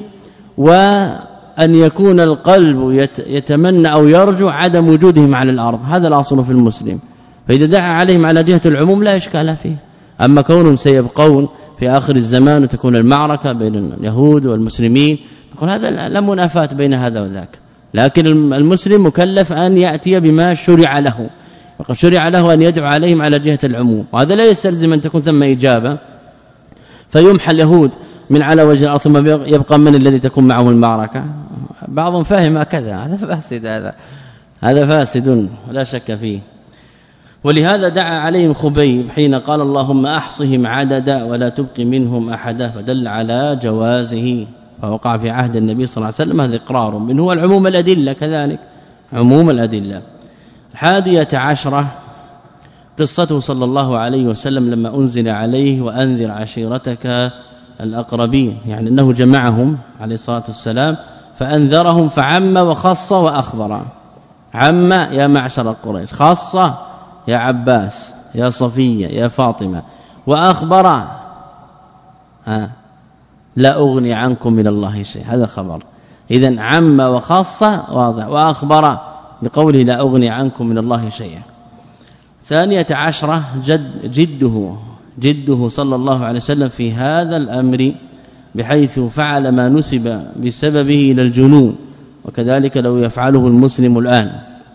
وأن يكون القلب يتمنى أو يرجو عدم وجودهم على الأرض، هذا الأصل في المسلم. فإذا دعا عليهم على جهة العموم لا إشكال فيه. أما كونهم سيبقون في آخر الزمان وتكون المعركة بين اليهود والمسلمين، نقول هذا لا منافاة بين هذا وذاك، لكن المسلم مكلف أن يأتي بما شرع له، وقد شرع له أن يدعو عليهم على جهة العموم، وهذا لا يستلزم أن تكون ثم إجابة فيمحى اليهود من على وجه الأرض ثم يبقى من الذي تكون معه المعركة. بعضهم فاهم هكذا، هذا فاسد هذا. هذا فاسد ولا شك فيه. ولهذا دعا عليهم خبيب حين قال اللهم احصهم عددا ولا تبقي منهم احدا، فدل على جوازه، فوقع في عهد النبي صلى الله عليه وسلم. هذا اقرار منه، هو العموم الادله كذلك عموم الادله. الحادية عشرة قصته صلى الله عليه وسلم لما انزل عليه وانذر عشيرتك الاقربين، يعني انه جمعهم عليه الصلاه والسلام فانذرهم فعم وخص واخبر. عم يا معشر قريش، خاصه يا عباس يا صفيه يا فاطمه، واخبر ها لا اغني عنكم من الله شيء، هذا خبر. اذا عم وخص واضح، واخبر بقوله لا اغني عنكم من الله شيئا. ثانية عشرة جد جده جده صلى الله عليه وسلم في هذا الأمر، بحيث فعل ما نسب بسببه إلى الجنون، وكذلك لو يفعله المسلم الآن.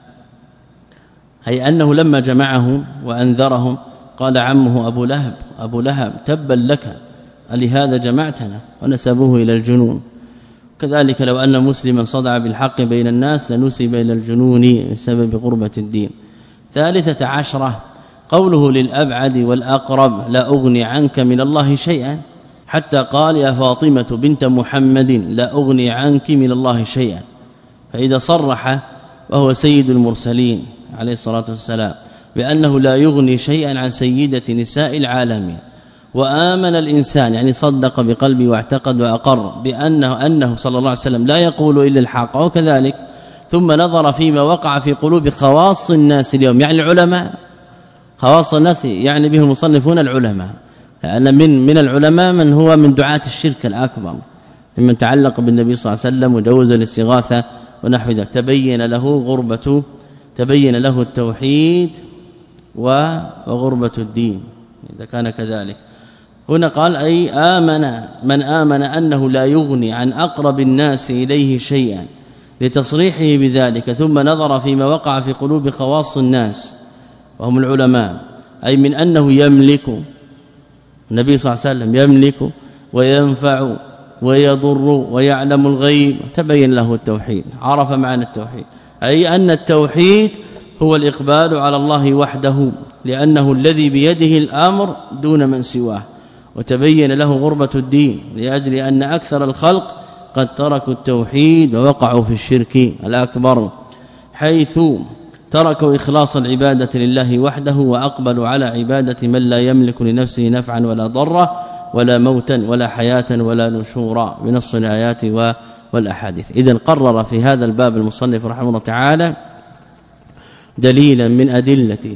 أي أنه لما جمعهم وأنذرهم قال عمه أبو لهب أبو لهب تبا لك ألهذا جمعتنا، ونسبوه إلى الجنون. كذلك لو أن مسلما صدع بالحق بين الناس لنسب إلى الجنون بسبب غربة الدين. ثالثة عشرة قوله للأبعد والأقرب لا أغني عنك من الله شيئا، حتى قال يا فاطمة بنت محمد لا أغني عنك من الله شيئا. فإذا صرح وهو سيد المرسلين عليه الصلاة والسلام بأنه لا يغني شيئا عن سيدة نساء العالمين، وآمن الإنسان يعني صدق بقلبه واعتقد وأقر بأنه أنه صلى الله عليه وسلم لا يقول إلا الحق، وكذلك ثم نظر فيما وقع في قلوب خواص الناس اليوم، يعني العلماء خواص الناس يعني بهم المصنفون العلماء، لأن من من العلماء من هو من دعاة الشرك الأكبر، ممن تعلق بالنبي صلى الله عليه وسلم وجوز الاستغاثة ونحو ذلك، تبين له غربة تبين له التوحيد وغربة الدين إذا كان كذلك. هنا قال أي آمن من آمن أنه لا يغني عن أقرب الناس إليه شيئا لتصريحه بذلك، ثم نظر فيما وقع في قلوب خواص الناس وهم العلماء، أي من أنه يملك النبي صلى الله عليه وسلم يملك وينفع ويضر ويعلم الغيب، تبين له التوحيد، عرف معنى التوحيد، أي أن التوحيد هو الإقبال على الله وحده، لأنه الذي بيده الأمر دون من سواه، وتبين له غربة الدين لأجل أن أكثر الخلق قد تركوا التوحيد ووقعوا في الشرك الأكبر، حيث تركوا إخلاص العبادة لله وحده وأقبلوا على عبادة من لا يملك لنفسه نفعا ولا ضرا ولا موتا ولا حياة ولا نشورا بنص الآيات والأحاديث. إذن قرر في هذا الباب المصنف رحمه الله تعالى دليلا من أدلة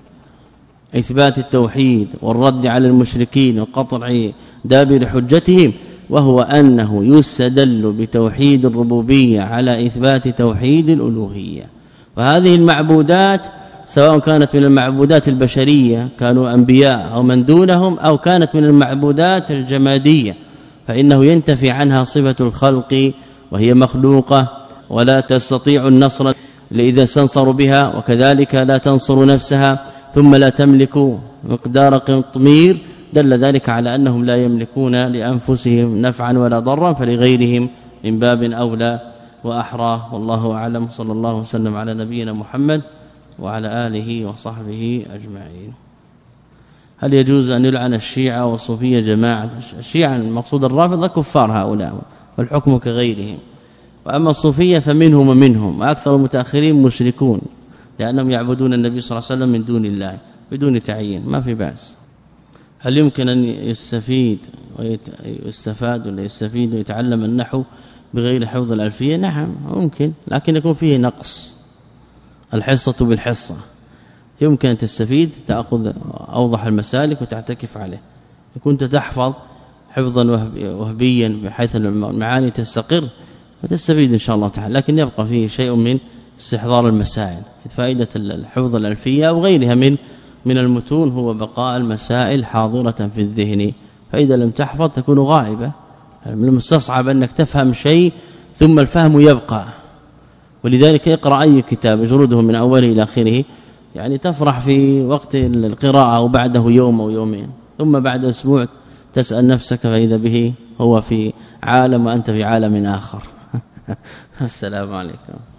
إثبات التوحيد والرد على المشركين وقطع دابر حجتهم، وهو أنه يستدل بتوحيد الربوبية على إثبات توحيد الألوهية. وهذه المعبودات سواء كانت من المعبودات البشرية كانوا أنبياء أو من دونهم، أو كانت من المعبودات الجمادية، فإنه ينتفي عنها صفة الخلق وهي مخلوقة ولا تستطيع النصر لإذا استنصر بها، وكذلك لا تنصر نفسها، ثم لا تملك مقدار قطمير، دل ذلك على أنهم لا يملكون لأنفسهم نفعا ولا ضرا، فلغيرهم من باب أولى وأحرى. والله أعلم، صلى الله وسلم على نبينا محمد وعلى آله وصحبه أجمعين. هل يجوز أن يلعن الشيعة والصوفية جماعة؟ الشيعة المقصود الرافضة كفار هؤلاء والحكم كغيرهم، وأما الصوفية فمنهم ومنهم، وأكثر المتأخرين مشركون لأنهم يعبدون النبي صلى الله عليه وسلم من دون الله بدون تعيين، ما في بأس. هل يمكن أن يستفيد ويستفاد ولا يستفيد ويتعلم النحو بغير حفظ الألفية؟ نعم ممكن، لكن يكون فيه نقص، الحصة بالحصة، يمكن أن تستفيد تأخذ أوضح المسالك وتعتكف عليه. كنت تحفظ حفظا وهبيا بحيث المعاني تستقر وتستفيد إن شاء الله تعالى، لكن يبقى فيه شيء من استحضار المسائل. فائدة الحفظ الألفية وغيرها من من المتون هو بقاء المسائل حاضرة في الذهن، فإذا لم تحفظ تكون غائبة. من المستصعب أنك تفهم شيء ثم الفهم يبقى، ولذلك اقرأ أي كتاب جرده من أوله إلى آخره، يعني تفرح في وقت القراءة وبعده يوم أو يومين، ثم بعد أسبوع تسأل نفسك فإذا به هو في عالم وأنت في عالم آخر. السلام عليكم.